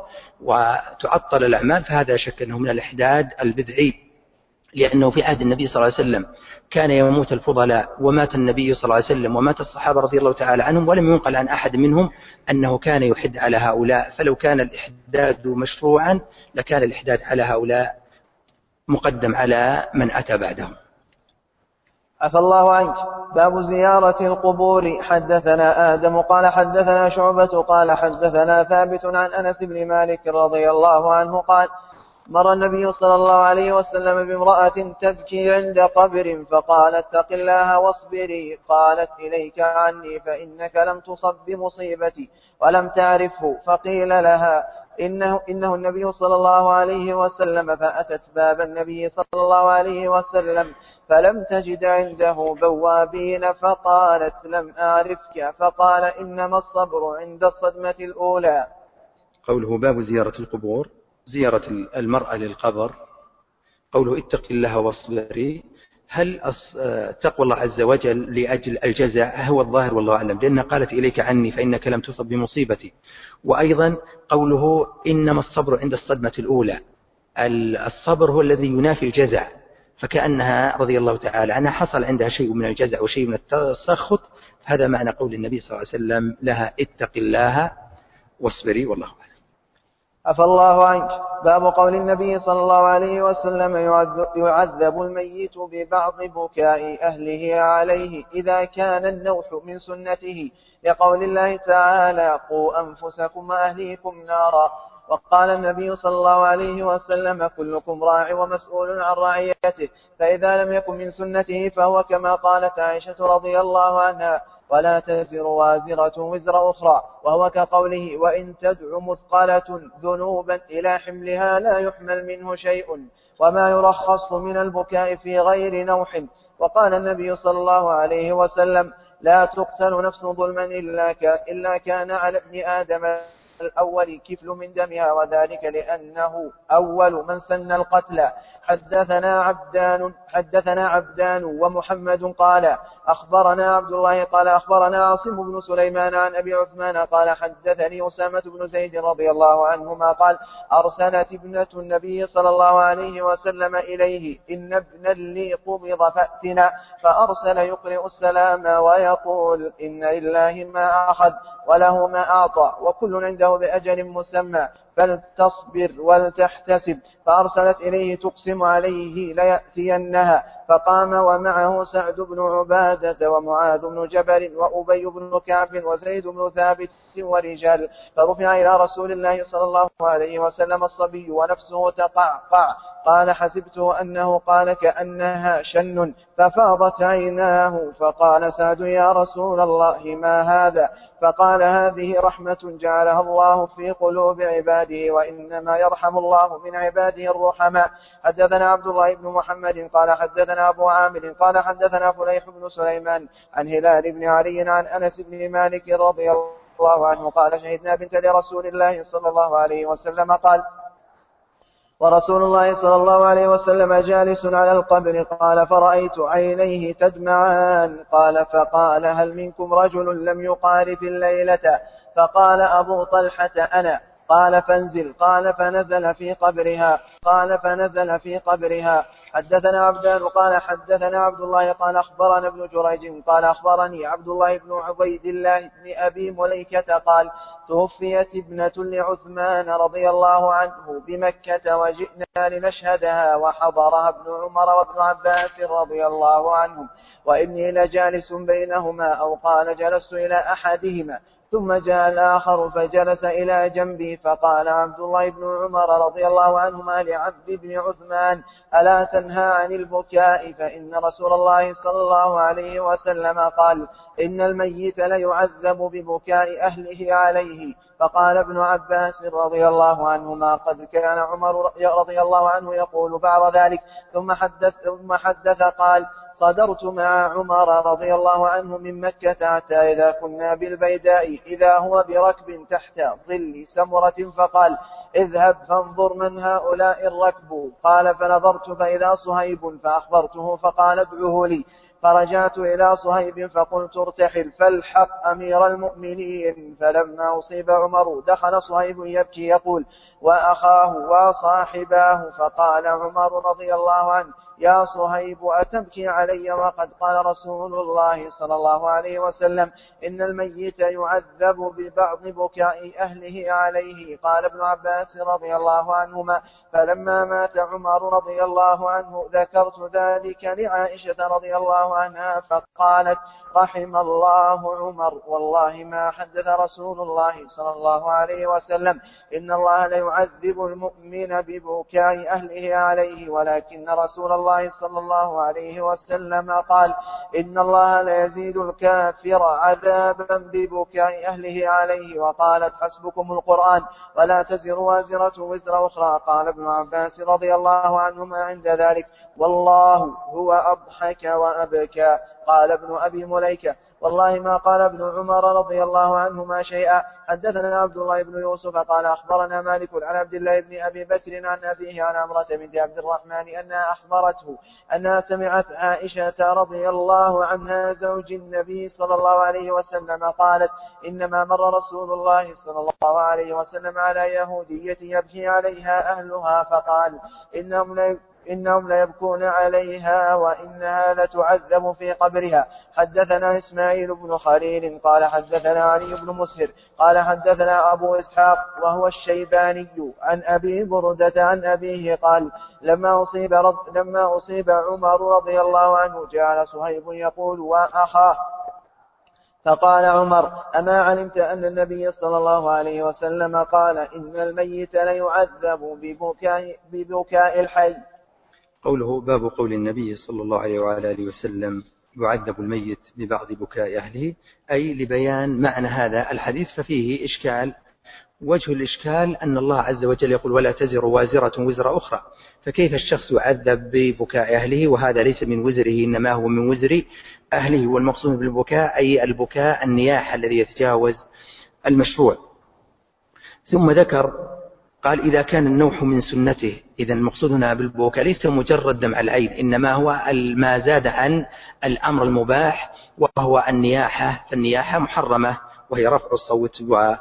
وتعطل الأعمال، فهذا شك أنه من الإحداد البدعي، لأنه في عهد النبي صلى الله عليه وسلم كان يموت الفضلاء ومات النبي صلى الله عليه وسلم ومات الصحابة رضي الله تعالى عنهم ولم ينقل عن أحد منهم أنه كان يحد على هؤلاء، فلو كان الإحداد مشروعا لكان الإحداد على هؤلاء مقدم على من أتى بعدهم. عفى الله عنك. باب زيارة القبور. حدثنا آدم قال حدثنا شعبة قال حدثنا ثابت عن أنس بن مالك رضي الله عنه قال مر النبي صلى الله عليه وسلم بامرأة تبكي عند قبر فقال اتق الله واصبري، قالت إليك عني فإنك لم تصب بمصيبتي ولم تعرفه، فقيل لها إنه النبي صلى الله عليه وسلم، فأتت باب النبي صلى الله عليه وسلم فلم تجد عنده بوابين، فقالت لم أعرفك، فقال إنما الصبر عند الصدمة الأولى. قوله باب زيارة القبور، زيارة المرأة للقبر، قوله اتق الله واصبري، هل تقوى الله عز وجل لأجل الجزاء؟ هو الظاهر والله أعلم، لأنها قالت إليك عني فإنك لم تصب بمصيبتي. وأيضا قوله إنما الصبر عند الصدمة الأولى، الصبر هو الذي ينافي الجزع، فكأنها رضي الله تعالى عنها حصل عندها شيء من الجزع وشيء من التسخط، هذا معنى قول النبي صلى الله عليه وسلم لها اتق الله واصبري، والله أعلم. عفى الله عنك. باب قول النبي صلى الله عليه وسلم يعذب الميت ببعض بكاء أهله عليه إذا كان النوح من سنته، لقول الله تعالى قوا أنفسكم وأهليكم نارا. وقال النبي صلى الله عليه وسلم كلكم راع ومسؤول عن رعيته، فإذا لم يكن من سنته فهو كما قالت عائشة رضي الله عنها ولا تزر وازرة وزر أخرى، وهو كقوله وإن تدع مثقلة ذنوبا إلى حملها لا يحمل منه شيء، وما يرخص من البكاء في غير نوح. وقال النبي صلى الله عليه وسلم لا تقتل نفس ظلما إلا كان على ابن آدم الأول كفل من دمها، وذلك لأنه أول من سن القتل. حدثنا عبدان ومحمد قال أخبرنا عبد الله قال أخبرنا عاصم بن سليمان عن أبي عثمان قال حدثني أسامة بن زيد رضي الله عنهما قال أرسلت ابنة النبي صلى الله عليه وسلم إليه إن ابنا لي قبض فأتنا، فأرسل يقرئ السلام ويقول إن لله ما أخذ وله ما أعطى وكل عنده بأجل مسمى فلتصبر ولتحتسب. فأرسلت إليه تقسم عليه ليأتينها، فقام ومعه سعد بن عبادة ومعاذ بن جبل وأبي بن كعب وزيد بن ثابت ورجال، فرفع إلى رسول الله صلى الله عليه وسلم الصبي ونفسه تقعقع. قال حسبته أنه قال كأنها شن، ففاضت عيناه، فقال سعد يا رسول الله ما هذا؟ فقال هذه رحمة جعلها الله في قلوب عباده، وإنما يرحم الله من عباده الرحماء. حدثنا عبد الله بن محمد قال حدثنا أبو عامر قال حدثنا فليح بن سليمان عن هلال بن علي عن أنس بن مالك رضي الله عنه قال شهدنا بنت لرسول الله صلى الله عليه وسلم قال ورسول الله صلى الله عليه وسلم جالس على القبر قال فرأيت عينيه تدمعان، قال فقال هل منكم رجل لم يقارف الليلة؟ فقال أبو طلحة أنا. قال فانزل. قال فنزل في قبرها. حدثنا عبدان قال حدثنا عبد الله قال أخبرنا ابن جريج قال أخبرني عبد الله بن عبيد الله بن أبي مليكة قال توفيت ابنة لعثمان رضي الله عنه بمكة وجئنا لنشهدها، وحضرها ابن عمر وابن عباس رضي الله عنهم، وإني لجالس بينهما أو قال جلست إلى أحدهما، ثم جاء الآخر فجلس إلى جنبي، فقال عبد الله بن عمر رضي الله عنهما لعبد بن عثمان ألا تنهى عن البكاء؟ فإن رسول الله صلى الله عليه وسلم قال إن الميت ليعذب ببكاء أهله عليه. فقال ابن عباس رضي الله عنهما قد كان عمر رضي الله عنه يقول بعد ذلك. ثم حدث قال صدرت مع عمر رضي الله عنه من مكة حتى إذا كنا بالبيداء إذا هو بركب تحت ظل سمرة، فقال اذهب فانظر من هؤلاء الركب. قال فنظرت فإذا صهيب فأخبرته فقال ادعه لي. فرجعت إلى صهيب فقلت ارتحل فالحق أمير المؤمنين. فلما أصيب عمر دخل صهيب يبكي يقول وأخاه وصاحباه، فقال عمر رضي الله عنه يا صهيب أتبكي علي وقد قال رسول الله صلى الله عليه وسلم إن الميت يعذب ببعض بكاء أهله عليه؟ قال ابن عباس رضي الله عنهما فلما مات عمر رضي الله عنه ذكرت ذلك لعائشة رضي الله عنها، فقالت رحم الله عمر والله ما حدث رسول الله صلى الله عليه وسلم إن الله ليعذب المؤمن ببكاء أهله عليه، ولكن رسول الله صلى الله عليه وسلم قال إن الله ليزيد الكافر عذابا ببكاء أهله عليه. وقالت حسبكم القرآن ولا تزر وازرة وزر أخرى. قال ابن عباس رضي الله عنهما عند ذلك والله هو أضحك وأبكى. قال ابن أبي مليكة والله ما قال ابن عمر رضي الله عنهما شيئا. حدثنا عبد الله بن يوسف قال أخبرنا مالك عن عبد الله بن أبي بكر عن أبيه عن عمرة بنت عبد الرحمن أنها أخبرته أنها سمعت عائشة رضي الله عنها زوج النبي صلى الله عليه وسلم قالت إنما مر رسول الله صلى الله عليه وسلم على يهودية يبكي عليها أهلها فقال إنهم ليبكون عليها وإنها لتعذب في قبرها. حدثنا إسماعيل بن خليل قال حدثنا علي بن مسهر قال حدثنا أبو إسحاق وهو الشيباني عن أبي بردة عن أبيه قال لما أصيب عمر رضي الله عنه جعل صهيب يقول وأخاه فقال عمر أما علمت أن النبي صلى الله عليه وسلم قال إن الميت ليعذب ببكاء الحي. قوله باب قول النبي صلى الله عليه وعلى آله وسلم يعذب الميت ببعض بكاء أهله، أي لبيان معنى هذا الحديث. ففيه إشكال، وجه الإشكال أن الله عز وجل يقول ولا تزر وازرة وزر أخرى، فكيف الشخص يعذب ببكاء أهله وهذا ليس من وزره إنما هو من وزر أهله. والمقصود بالبكاء أي البكاء النياح الذي يتجاوز المشروع. ثم ذكر قال إذا كان النوح من سنته، إذا المقصود هنا بالبكاء ليس مجرد دمع العين، إنما هو ما زاد عن الأمر المباح وهو النياحة. فالنياحة محرمة وهي رفع الصوت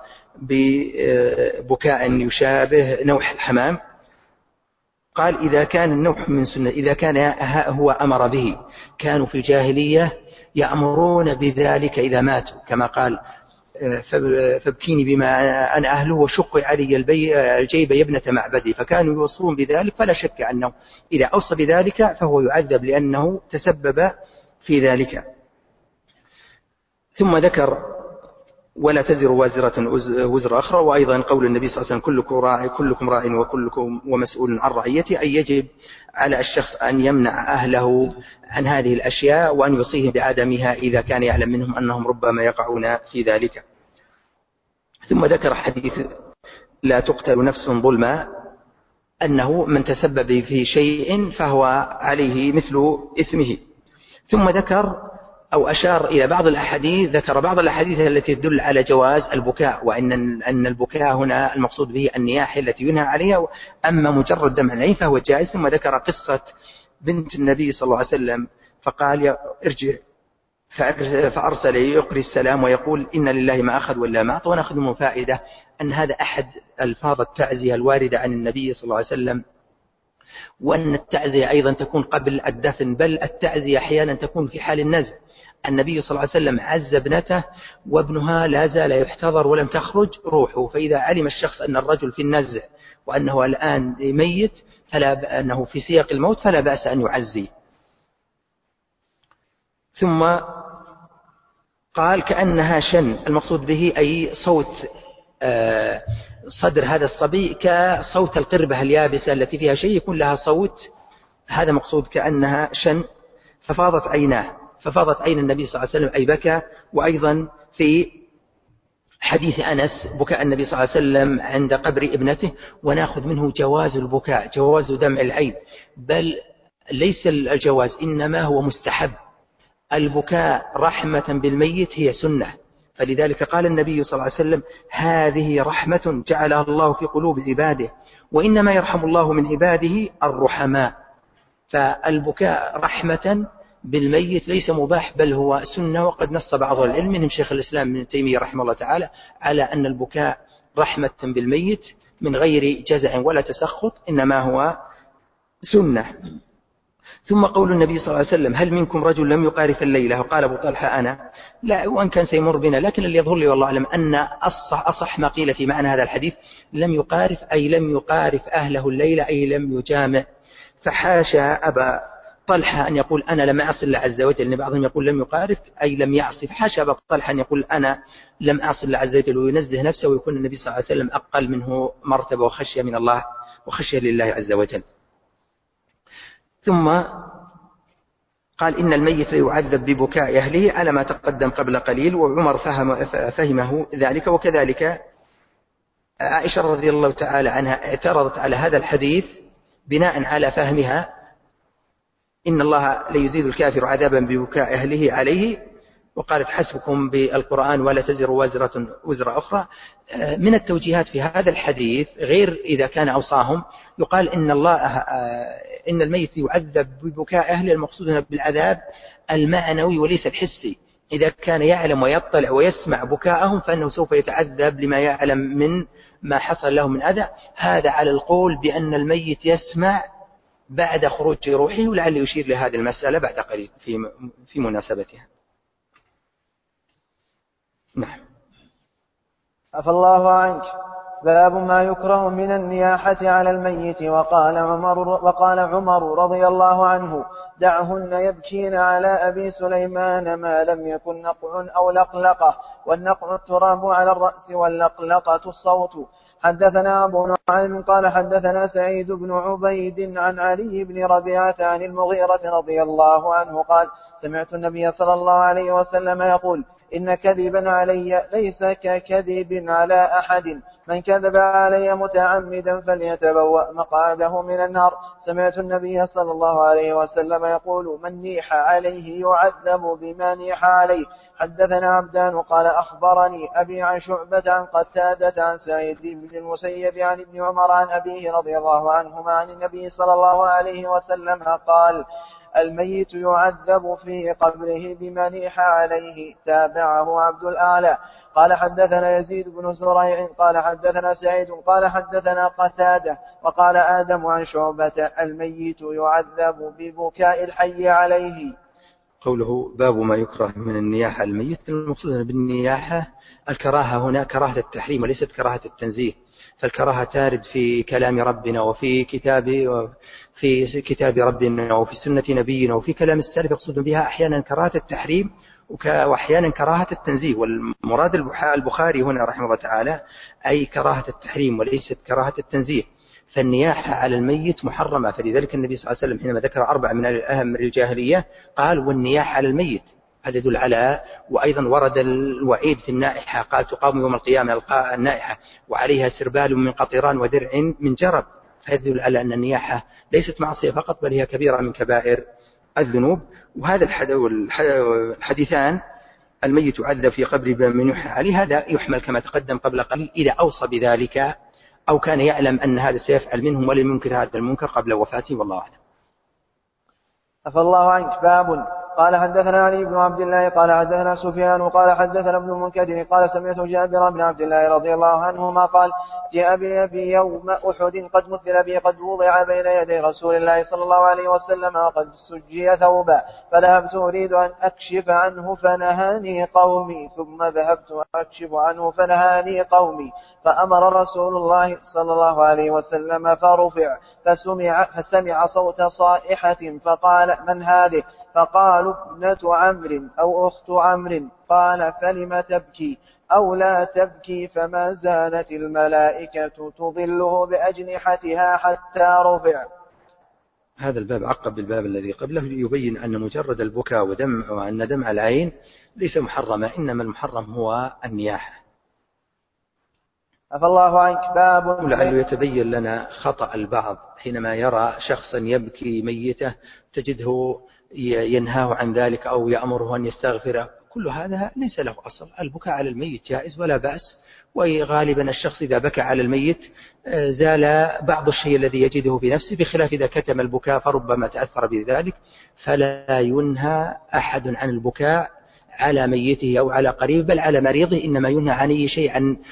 ببكاء يشابه نوح الحمام. قال إذا كان النوح من سنة، إذا كان هو أمر به، كانوا في الجاهلية يأمرون بذلك إذا ماتوا، كما قال فابكيني بما أنا أهله وشق علي الجيب يا ابنة معبدي، فكانوا يوصون بذلك. فلا شك أنه إذا أوصى بذلك فهو يعذب لأنه تسبب في ذلك. ثم ذكر ولا تزر وازرة وزر أخرى، وأيضا قول النبي صلى الله عليه وسلم كلكم راع وكلكم ومسؤول عن رعيته، أي يجب على الشخص أن يمنع أهله عن هذه الأشياء وأن يوصيهم بعدمها إذا كان يعلم منهم أنهم ربما يقعون في ذلك. ثم ذكر حديث لا تقتل نفس ظلما، أنه من تسبب في شيء فهو عليه مثل إثمه. ثم ذكر أو أشار إلى بعض الأحاديث، ذكر بعض الأحاديث التي تدل على جواز البكاء، وأن البكاء هنا المقصود به النياحة التي ينهى عليها، أما مجرد دمع العين فهو جائز. ثم ذكر قصة بنت النبي صلى الله عليه وسلم فقال ارجع، فأرسل يقري السلام ويقول إن لله ما أخذ ولا ما أعطى. ونأخذ من فائدة أن هذا أحد ألفاظ التعزية الواردة عن النبي صلى الله عليه وسلم، وأن التعزية أيضا تكون قبل الدفن، بل التعزية أحيانا تكون في حال النزع. النبي صلى الله عليه وسلم عز ابنته وابنها لا زال يحتضر ولم تخرج روحه، فإذا علم الشخص أن الرجل في النزع وأنه الآن ميت أنه في سياق الموت فلا بأس أن يعزي. ثم قال كأنها شن، المقصود به أي صوت صدر هذا الصبي كصوت القربة اليابسة التي فيها شيء يكون لها صوت، هذا مقصود كأنها شن. ففاضت عين النبي صلى الله عليه وسلم أي بكى. وأيضا في حديث أنس بكاء النبي صلى الله عليه وسلم عند قبر ابنته، ونأخذ منه جواز البكاء، جواز دمع العين، بل ليس الجواز إنما هو مستحب. البكاء رحمة بالميت هي سنة، فلذلك قال النبي صلى الله عليه وسلم هذه رحمة جعلها الله في قلوب عباده، وإنما يرحم الله من عباده الرحماء. فالبكاء رحمة بالميت ليس مباح بل هو سنة. وقد نص بعض العلم منهم شيخ الإسلام ابن تيمية رحمه الله تعالى على أن البكاء رحمة بالميت من غير جزع ولا تسخط، إنما هو سنة. ثم قول النبي صلى الله عليه وسلم هل منكم رجل لم يقارف الليلة؟ وقال أبو طلحة أنا، لا، وأن كان سيمر بنا، لكن اللي يظهر لي والله أعلم أن أصح ما قيل في معنى هذا الحديث لم يقارف، أي لم يقارف أهله الليلة، أي لم يجامع. فحاشا أبا طلحة أن يقول أنا لم أعص الله عز وجل، لأن بعضهم يقول لم يقارف أي لم يعصي، حاشا طلحة أن يقول أنا لم أعص الله عز وجل وينزه نفسه، ويكون النبي صلى الله عليه وسلم أقل منه مرتبة وخشية من الله وخشية لله عز وجل. ثم قال إن الميت يعذب ببكاء أهله على ما تقدم قبل قليل، وعمر فهمه ذلك. وكذلك عائشة رضي الله تعالى عنها اعترضت على هذا الحديث بناء على فهمها إن الله ليزيد الكافر عذابا ببكاء أهله عليه، وقالت حسبكم بالقرآن ولا تزر وزرة وزر أخرى. من التوجيهات في هذا الحديث غير إذا كان أوصاهم، يقال إن الميت يعذب ببكاء أهله، المقصود بالعذاب المعنوي وليس الحسي. إذا كان يعلم ويطلع ويسمع بكاءهم فإنه سوف يتعذب لما يعلم من ما حصل له من أذى. هذا على القول بأن الميت يسمع بعد خروج روحه، ولعل يشير لهذه المسألة بعد قليل في مناسبتها. نعم. عفى الله عنك. باب ما يكره من النياحة على الميت. وقال عمر رضي الله عنه دعهن يبكين على أبي سليمان ما لم يكن نقع أو لقلقة، والنقع التراب على الرأس واللقلقة الصوت. حدثنا أبو نعيم قال حدثنا سعيد بن عبيد عن علي بن ربيعة عن المغيرة رضي الله عنه قال سمعت النبي صلى الله عليه وسلم يقول إن كذبا علي ليس ككذب على أحد، من كذب علي متعمدا فليتبوأ مقعده من النار. سمعت النبي صلى الله عليه وسلم يقول من نيح عليه يعذب بما نيح عليه. حدثنا عبدان قال أخبرني أبي عن شعبة عن قتادة عن سعيد بن المسيب عن ابن عمر عن أبيه رضي الله عنهما عن النبي صلى الله عليه وسلم قال الميت يعذب في قبره بما نيح عليه. تابعه عبد الأعلى قال حدثنا يزيد بن زريع قال حدثنا سعيد قال حدثنا قتادة وقال آدم عن شعبة الميت يعذب ببكاء الحي عليه. قوله باب ما يكره من النياحة على الميت، المقصود بالنياحة الكراهة هنا كراهة التحريم وليست كراهة التنزيه، فالكراهة تارد في كلام ربنا وفي كتاب ربنا وفي سنة نبينا وفي كلام السلف، يقصد بها أحيانا كراهة التحريم وأحيانا كراهة التنزيه. والمراد البخاري هنا رحمه الله تعالى أي كراهة التحريم وليست كراهة التنزيه. فالنياحة على الميت محرمة، فلذلك النبي صلى الله عليه وسلم حينما ذكر 4 من أمر الجاهلية قال والنياحة على الميت، هذا يدل على. وأيضا ورد الوعيد في النائحة قال تقام يوم القيامة النائحة وعليها سربال من قطران ودرع من جرب، فهذا يدل على أن النياحة ليست معصية فقط بل هي كبيرة من كبائر الذنوب. وهذا الحديثان الميت يعذب في قبر من يحيى عليه، هذا يحمل كما تقدم قبل قليل إذا أوصى بذلك أو كان يعلم أن هذا سيفعل منهم ولم ينكر هذا المنكر قبل وفاته، والله أعلم. عفى الله عنك. باب قال حدثنا علي بن عبد الله قال حدثنا سفيان قال حدثنا ابن المنكدر قال سمعت جابر بن عبد الله رضي الله عنهما قال جاء بي يوم أحد قد مثل بي قد وضع بين يدي رسول الله صلى الله عليه وسلم وقد سجي ثوبا، فذهبت أريد أن أكشف عنه فنهاني قومي، ثم ذهبت أكشف عنه فنهاني قومي، فأمر رسول الله صلى الله عليه وسلم فرفع فسمع صوت صائحة فقال من هذه؟ فقالوا ابنة عمرو أو أخت عمرو. قال فلم تبكي أو لا تبكي؟ فما زالت الملائكة تظله بأجنحتها حتى رفع. هذا الباب عقب بالباب الذي قبله يبين أن مجرد البكاء وأن دمع العين ليس محرما، إنما المحرم هو النياحة. عفى الله عنك. باب لعله يتبين لنا خطأ البعض حينما يرى شخصا يبكي ميته تجده ينهاه عن ذلك أو يأمره أن يستغفر، كل هذا ليس له أصل. البكاء على الميت جائز ولا بأس، وغالبا الشخص إذا بكى على الميت زال بعض الشيء الذي يجده في نفسه، بخلاف إذا كتم البكاء فربما تأثر بذلك. فلا ينهى أحد عن البكاء على ميته أو على قريب بل على مريضه، إنما ينهى عن أي شيء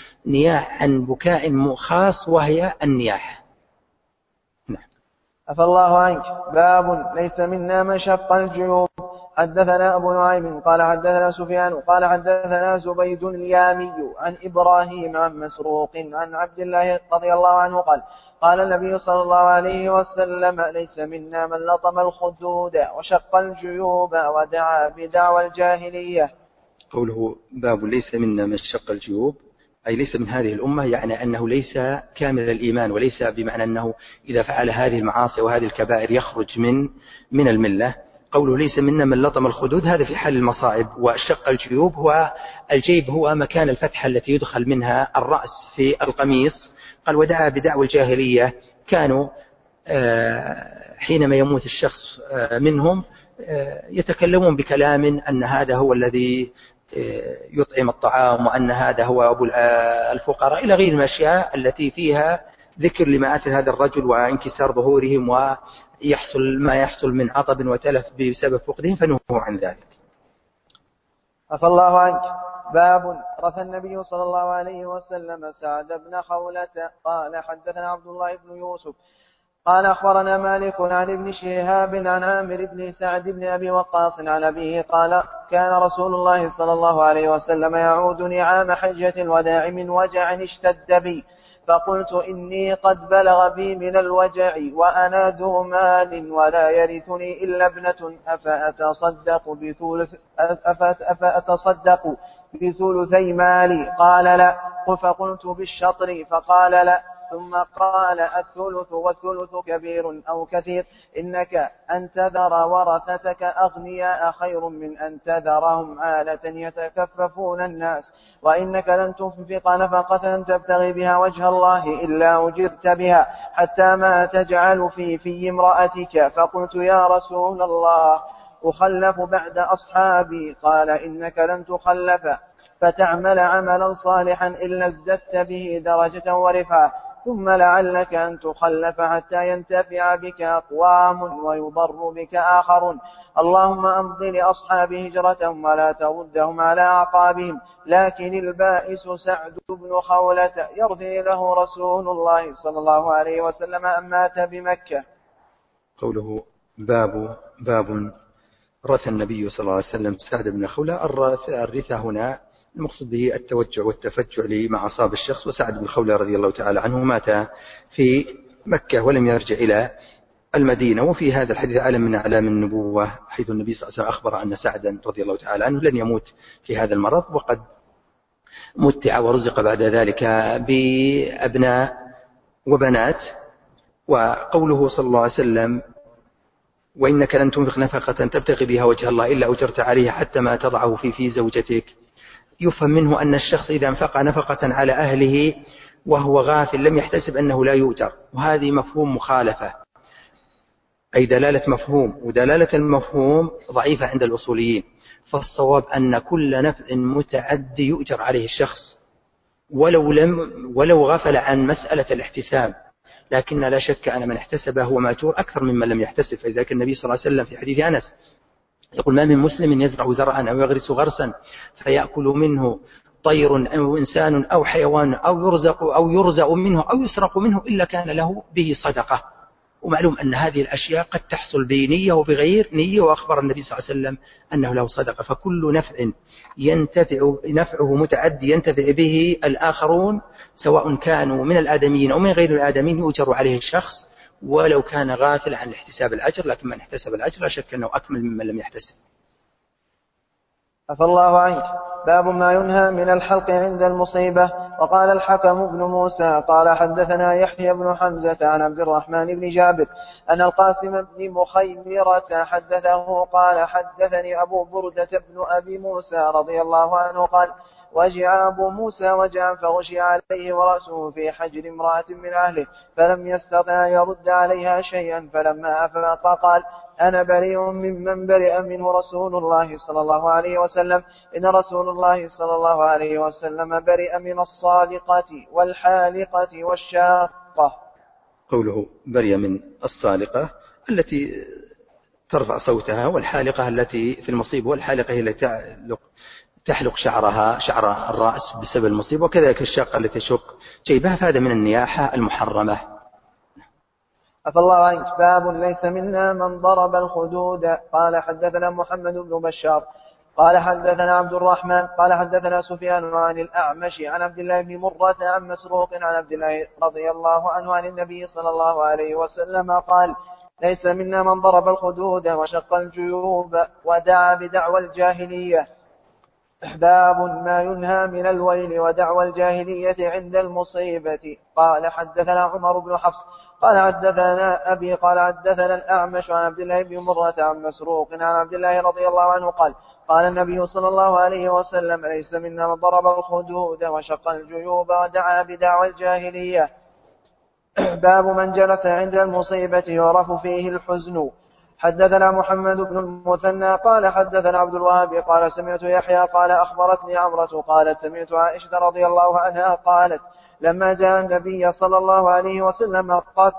عن بكاء خاص وهي النياحة. عفى الله عنك. باب ليس منا من شق الجيوب. حدثنا أبو نعيم قال حدثنا سفيان قال حدثنا زبيد اليامي عن إبراهيم عن مسروق عن عبد الله رضي الله عنه قال قال النبي صلى الله عليه وسلم ليس منا من لطم الخدود وشق الجيوب ودعا بدعوى الجاهلية. قوله باب ليس منا من شق الجيوب أي ليس من هذه الأمة، يعني أنه ليس كامل الإيمان، وليس بمعنى أنه إذا فعل هذه المعاصي وهذه الكبائر يخرج من الملة. قوله ليس منا من لطم الخدود هذا في حال المصائب، وشق الجيوب هو الجيب هو مكان الفتحة التي يدخل منها الرأس في القميص. قال ودعا بدعوى الجاهلية، كانوا حينما يموت الشخص منهم يتكلمون بكلام أن هذا هو الذي يطعم الطعام، وأن هذا هو أبو الفقراء إلى غير الأشياء التي فيها ذكر لمآثر هذا الرجل وانكسار ظهورهم ويحصل ما يحصل من عطب وتلف بسبب فقدهم، فنهوا عن ذلك. عفى الله عنك. باب رثى النبي صلى الله عليه وسلم سعد بن خولة قال حدثنا عبد الله بن يوسف قال أخبرنا مالك عن ابن شهاب عن عامر بن سعد بن أبي وقاص عن أبيه قال كان رسول الله صلى الله عليه وسلم يعودني عام حجة الوداع من وجع اشتد بي، فقلت إني قد بلغ بي من الوجع وأنا ذو مال ولا يرثني إلا ابنة، أفأتصدق بثلثي مالي؟ قال لا. فقلت بالشطر؟ فقال لا. ثم قال الثلث والثلث كبير أو كثير، إنك أن تذر ورثتك أغنياء خير من أن تذرهم عالة يتكففون الناس، وإنك لن تنفق نفقة تبتغي بها وجه الله إلا أجرت بها حتى ما تجعل في امرأتك. فقلت يا رسول الله أخلف بعد أصحابي؟ قال إنك لن تخلف فتعمل عملا صالحا إلا ازددت به درجة ورفعة، ثم لعلك أن تخلف حتى ينتفع بك أقوام ويضر بك آخرون. اللهم أمض لأصحاب هجرتهم ولا تردهم على أعقابهم. لكن البائس سعد بن خولة يرضي له رسول الله صلى الله عليه وسلم أن مات بمكة. قوله باب رثى النبي صلى الله عليه وسلم سعد بن خولة. الرثى هنا المقصود به التوجع والتفجع لما أصاب الشخص، وسعد بن خولة رضي الله تعالى عنه مات في مكة ولم يرجع إلى المدينة. وفي هذا الحديث علم من أعلام النبوة، حيث النبي صلى الله عليه وسلم أخبر أن سعدا رضي الله تعالى عنه لن يموت في هذا المرض، وقد متع ورزق بعد ذلك بأبناء وبنات. وقوله صلى الله عليه وسلم وإنك لن تنفق نفقة تبتغي بها وجه الله إلا أجرت عليها حتى ما تضعه في زوجتك، يفهم منه أن الشخص إذا انفق نفقة على أهله وهو غافل لم يحتسب أنه لا يؤجر، وهذه مفهوم مخالفة، أي دلالة مفهوم، ودلالة المفهوم ضعيفة عند الأصوليين. فالصواب أن كل نفع متعدي يؤجر عليه الشخص ولو غفل عن مسألة الاحتساب، لكن لا شك أن من احتسبه هو مأجور أكثر ممن لم يحتسب. فإذا النبي صلى الله عليه وسلم في حديث أنس يقول ما من مسلم يزرع زرعا أو يغرس غرسا فيأكل منه طير أو إنسان أو حيوان أو يرزق منه أو يسرق منه إلا كان له به صدقة. ومعلوم أن هذه الأشياء قد تحصل بنية وبغير نية، وأخبر النبي صلى الله عليه وسلم أنه له صدقة. فكل نفعه متعدي ينتفع به الآخرون سواء كانوا من الآدميين أو من غير الآدميين يؤجر عليه الشخص ولو كان غافل عن احتساب الأجر، لكن من احتسب الأجر لا شك أنه أكمل ممن لم يحتسب. عفى الله عنك. باب ما ينهى من الحلق عند المصيبة. وقال الحكم بن موسى قال حدثنا يحيى بن حمزة عن عبد الرحمن بن جابر أن القاسم بن مخيمرة حدثه قال حدثني أبو بردة بن أبي موسى رضي الله عنه قال وجع أبو موسى وجعا فغشي عليه ورأسه في حجر امرأة من أهله فلم يستطع يرد عليها شيئا، فلما أفاق قال أنا بريء ممن برئ منه رسول الله صلى الله عليه وسلم، إن رسول الله صلى الله عليه وسلم برئ من الصالقة والحالقة والشاقة. قوله برئ من الصالقة التي ترفع صوتها، والحالقة التي في المصيبة، والحالقة هي التي تحلق شعر الرأس بسبب المصيبة، وكذلك الشاقة التي تشق جيبها، فهذا من النياحة المحرمة. عفى الله عنك. باب ليس منا من ضرب الخدود. قال حدثنا محمد بن بشار قال حدثنا عبد الرحمن قال حدثنا سفيان عن الأعمش عن عبد الله بن مرة عن مسروق عن عبد الله رضي الله عنه عن النبي صلى الله عليه وسلم قال ليس منا من ضرب الخدود وشق الجيوب ودعا بدعوى الجاهلية. باب ما ينهى من الويل ودعوى الجاهلية عند المصيبة. قال حدثنا عمر بن حفص قال حدثنا أبي قال حدثنا الأعمش عن عبد الله بن مرة عن مسروق عن عبد الله رضي الله عنه قال قال النبي صلى الله عليه وسلم ليس منا من ضرب الخدود وشق الجيوب ودعا بدعوى الجاهلية. باب من جلس عند المصيبة يعرف فيه الحزن. حدثنا محمد بن المثنى قال حدثنا عبد الوهاب قال سمعت يحيى قال أخبرتني عمرة قالت سمعت عائشة رضي الله عنها قالت لما جاء النبي صلى الله عليه وسلم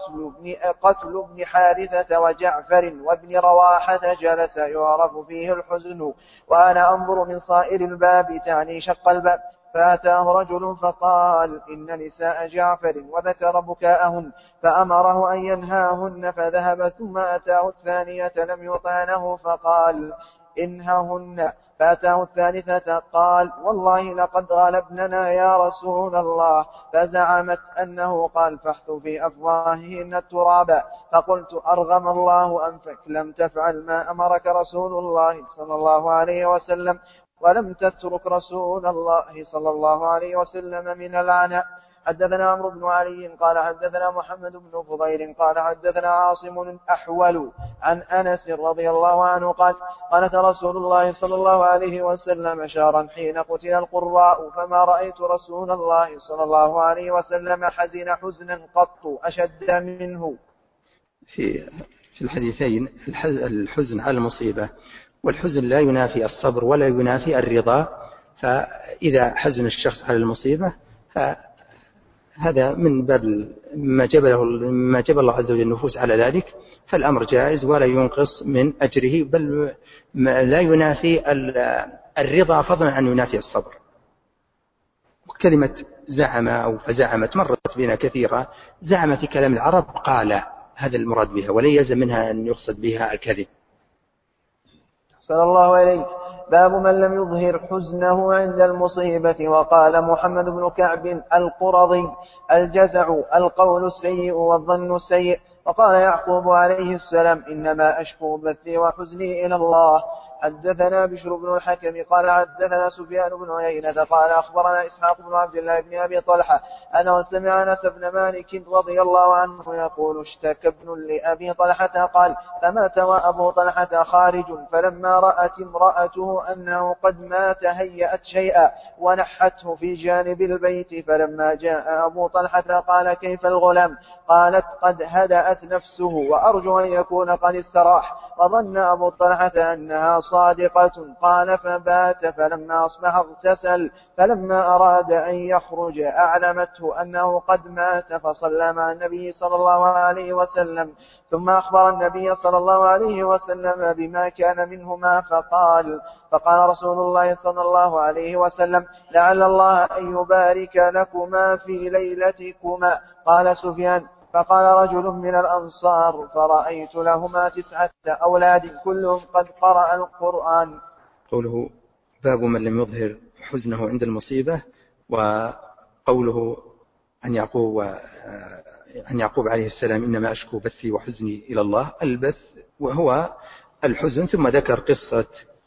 قتل ابن حارثة وجعفر وابن رواحة جلس يعرف فيه الحزن وأنا أنظر من صائر الباب تعني شق الباب فأتاه رجل فقال إن نساء جعفر وذكر بكاءهن فأمره أن ينهاهن فذهب ثم أتاه الثانية لم يطعنه فقال إنهاهن فأتاه الثالثة قال والله لقد غلبننا يا رسول الله فزعمت أنه قال فاحث في أفواههن التراب فقلت أرغم الله أنفك لم تفعل ما أمرك رسول الله صلى الله عليه وسلم ولم تترك رسول الله صلى الله عليه وسلم من العناء. حدثنا عمرو بن علي قال حدثنا محمد بن فضيل قال حدثنا عاصم أحول عن أنس رضي الله عنه قال قالت رسول الله صلى الله عليه وسلم شهرا حين قتل القراء فما رأيت رسول الله صلى الله عليه وسلم حزن حزنا قط أشد منه. في الحديثين الحزن على المصيبة والحزن لا ينافي الصبر ولا ينافي الرضا، فإذا حزن الشخص على المصيبة فهذا من باب ما جبل الله عز وجل النفوس على ذلك، فالأمر جائز ولا ينقص من أجره، بل لا ينافي الرضا فضلا أن ينافي الصبر. كلمة زعم أو فزعمت مرت بنا كثيرة، زعم في كلام العرب قال، هذا المراد بها، ولا يلزم منها أن يقصد بها الكذب. صلى الله عليه. باب من لم يظهر حزنه عند المصيبة. وقال محمد بن كعب القرظي الجزع القول السيء والظن السيء. وقال يعقوب عليه السلام إنما أشكو بثي وحزني إلى الله. حدثنا بشر بن الحكم قال حدثنا سفيان بن عيينة قال أخبرنا إسحاق بن عبد الله بن أبي طلحة أنه سمع أنس بن مالك رضي الله عنه يقول اشتكى ابن لأبي طلحة قال فمات وأبو طلحة خارج فلما رأت امرأته أنه قد مات هيأت شيئا ونحته في جانب البيت، فلما جاء أبو طلحة قال كيف الغلام؟ قالت قد هدأت نفسه وأرجو أن يكون قد استراح. وظن أبو طلحة أنها صادقة. قال فبات فلما أصبح اغتسل، فلما أراد أن يخرج أعلمته أنه قد مات فصلى مع النبي صلى الله عليه وسلم، ثم أخبر النبي صلى الله عليه وسلم بما كان منهما فقال رسول الله صلى الله عليه وسلم لعل الله أن يبارك لكما في ليلتكما. قال سفيان فقال رجل من الأنصار فرأيت لهما 9 أولاد كلهم قد قرأ القرآن. قوله باب من لم يظهر حزنه عند المصيبة، وقوله عن يعقوب عليه السلام إنما أشكو بثي وحزني إلى الله. البث وهو الحزن، ثم ذكر قصة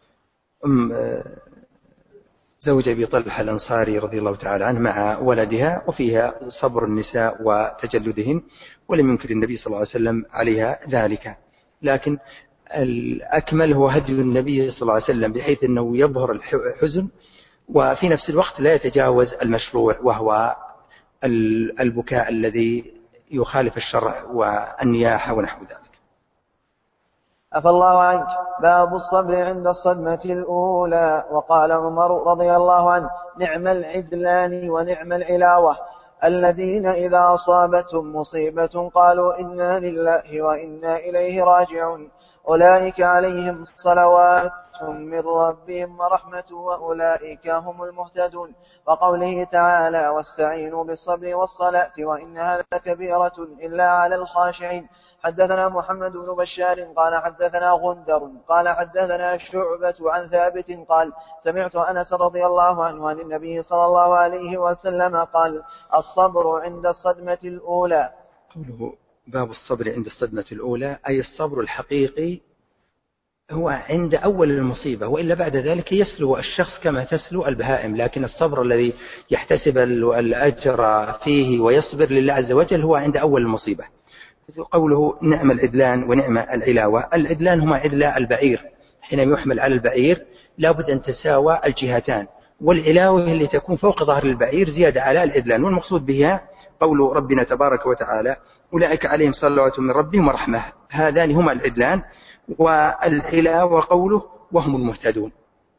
زوج أبي طلحة الأنصاري رضي الله تعالى عنه مع ولدها، وفيها صبر النساء وتجلدهن، ولم ينكر النبي صلى الله عليه وسلم عليها ذلك. لكن الأكمل هو هدي النبي صلى الله عليه وسلم بحيث أنه يظهر الحزن وفي نفس الوقت لا يتجاوز المشروع، وهو البكاء الذي يخالف الشرع والنياحة ونحو ذلك. عفى الله عنك. باب الصبر عند الصدمة الأولى. وقال عمر رضي الله عنه نعم العدلان ونعم العلاوة الذين إذا أصابتهم مصيبة قالوا إنا لله وإنا إليه راجعون أولئك عليهم صلوات من ربهم ورحمة وأولئك هم المهتدون. وقوله تعالى واستعينوا بالصبر والصلاة وإنها لكبيرة إلا على الخاشعين. حدثنا محمد بن بشار قال حدثنا غندر قال حدثنا شعبة عن ثابت قال سمعت أنس رضي الله عنه عن النبي صلى الله عليه وسلم قال الصبر عند الصدمة الأولى. قوله باب الصبر عند الصدمة الأولى أي الصبر الحقيقي هو عند أول المصيبة، وإلا بعد ذلك يسلو الشخص كما تسلو البهائم، لكن الصبر الذي يحتسب الأجر فيه ويصبر لله عز وجل هو عند أول المصيبة. قوله نعم العدلان ونعم العلاوة، العدلان هما عدلاء البعير، حين يحمل على البعير لابد أن تساوى الجهتان، والعلاوة اللي تكون فوق ظهر البعير زيادة على العدلان، والمقصود بها قول ربنا تبارك وتعالى أولئك عليهم صلوات من ربهم ورحمة، هذان هما العدلان، والعلاوة قوله وهم المهتدون.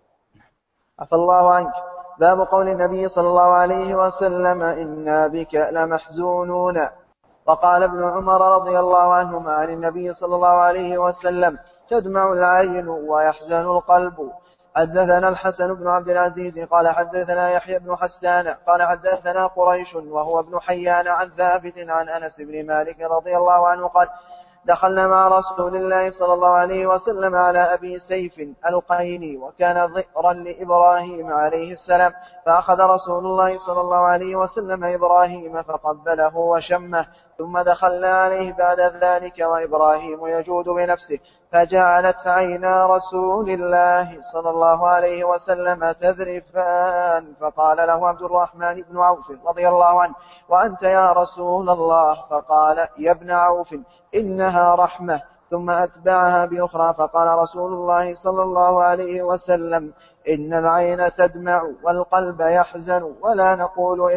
عفى الله عنك. باب قول النبي صلى الله عليه وسلم إنا بك لمحزونون. وقال ابن عمر رضي الله عنهما عن النبي صلى الله عليه وسلم تدمع العين ويحزن القلب. حدثنا الحسن بن عبد العزيز قال حدثنا يحيى بن حسان قال حدثنا قريش وهو ابن حيان عن ثابت عن أنس بن مالك رضي الله عنه قال دخلنا مع رسول الله صلى الله عليه وسلم على أبي سيف القيني وكان ضئرا لإبراهيم عليه السلام، فأخذ رسول الله صلى الله عليه وسلم إبراهيم فقبله وشمه، ثم دخلنا عليه بعد ذلك وإبراهيم يجود بنفسه، فجعلت عينا رسول الله صلى الله عليه وسلم تذرفان، فقال له عبد الرحمن بن عوف رضي الله عنه وأنت يا رسول الله؟ فقال يا ابن عوف إنها رحمة، ثم أتبعها بأخرى، فقال رسول الله صلى الله عليه وسلم إن العين تدمع والقلب يحزن ولا نقول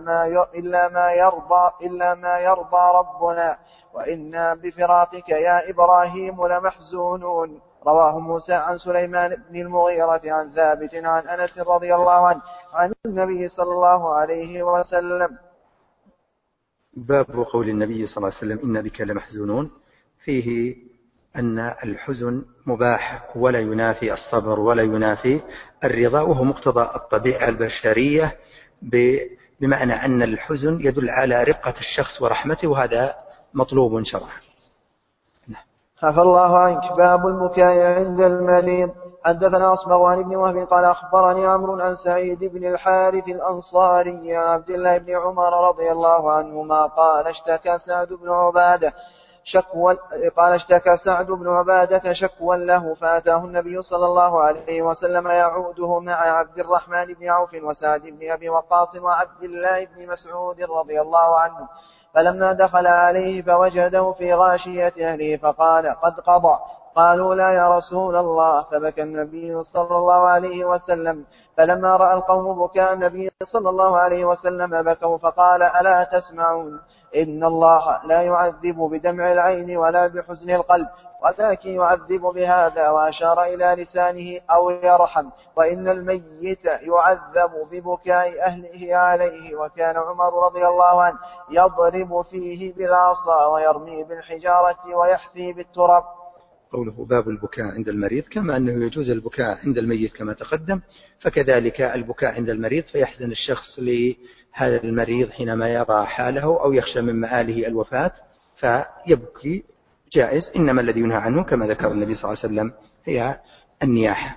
إلا ما يرضى ربنا، وإنا بفراقك يا إبراهيم لمحزونون. رواه موسى عن سليمان بن المغيرة عن ثابت عن أنس رضي الله عنه عن النبي صلى الله عليه وسلم. باب قول النبي صلى الله عليه وسلم إن بك لمحزونون، فيه أن الحزن مباح ولا ينافي الصبر ولا ينافي الرضا، وهو مقتضى الطبيعة البشرية، بمعنى أن الحزن يدل على رقة الشخص ورحمته، وهذا مطلوب شرعا. عفى الله عنك. باب البكاء عند المريض. حدثنا أصبغ عن ابن وهب قال أخبرني عمرو عن سعيد بن الحارث الأنصاري عن عبد الله بن عمر رضي الله عنهما قال اشتكى سعد بن عبادة شكوى له، فأتاه النبي صلى الله عليه وسلم يعوده مع عبد الرحمن بن عوف وسعد بن أبي وقاص وعبد الله بن مسعود رضي الله عنه، فلما دخل عليه فوجده في غاشية أهله فقال قد قضى؟ قالوا لا يا رسول الله، فبكى النبي صلى الله عليه وسلم، فلما رأى القوم بكاء النبي صلى الله عليه وسلم بكوا، فقال ألا تسمعون إن الله لا يعذب بدمع العين ولا بحزن القلب ولكن يعذب بهذا، وأشار إلى لسانه أو يرحم، وإن الميت يعذب ببكاء أهله عليه. وكان عمر رضي الله عنه يضرب فيه بالعصا ويرمي بالحجارة ويحفي بالتراب. قوله باب البكاء عند المريض، كما أنه يجوز البكاء عند الميت كما تقدم، فكذلك البكاء عند المريض، فيحزن الشخص لهذا المريض حينما يرى حاله أو يخشى من مآله الوفاة فيبكي، جائز. إنما الذي ينهى عنه كما ذكر النبي صلى الله عليه وسلم هي النياحة.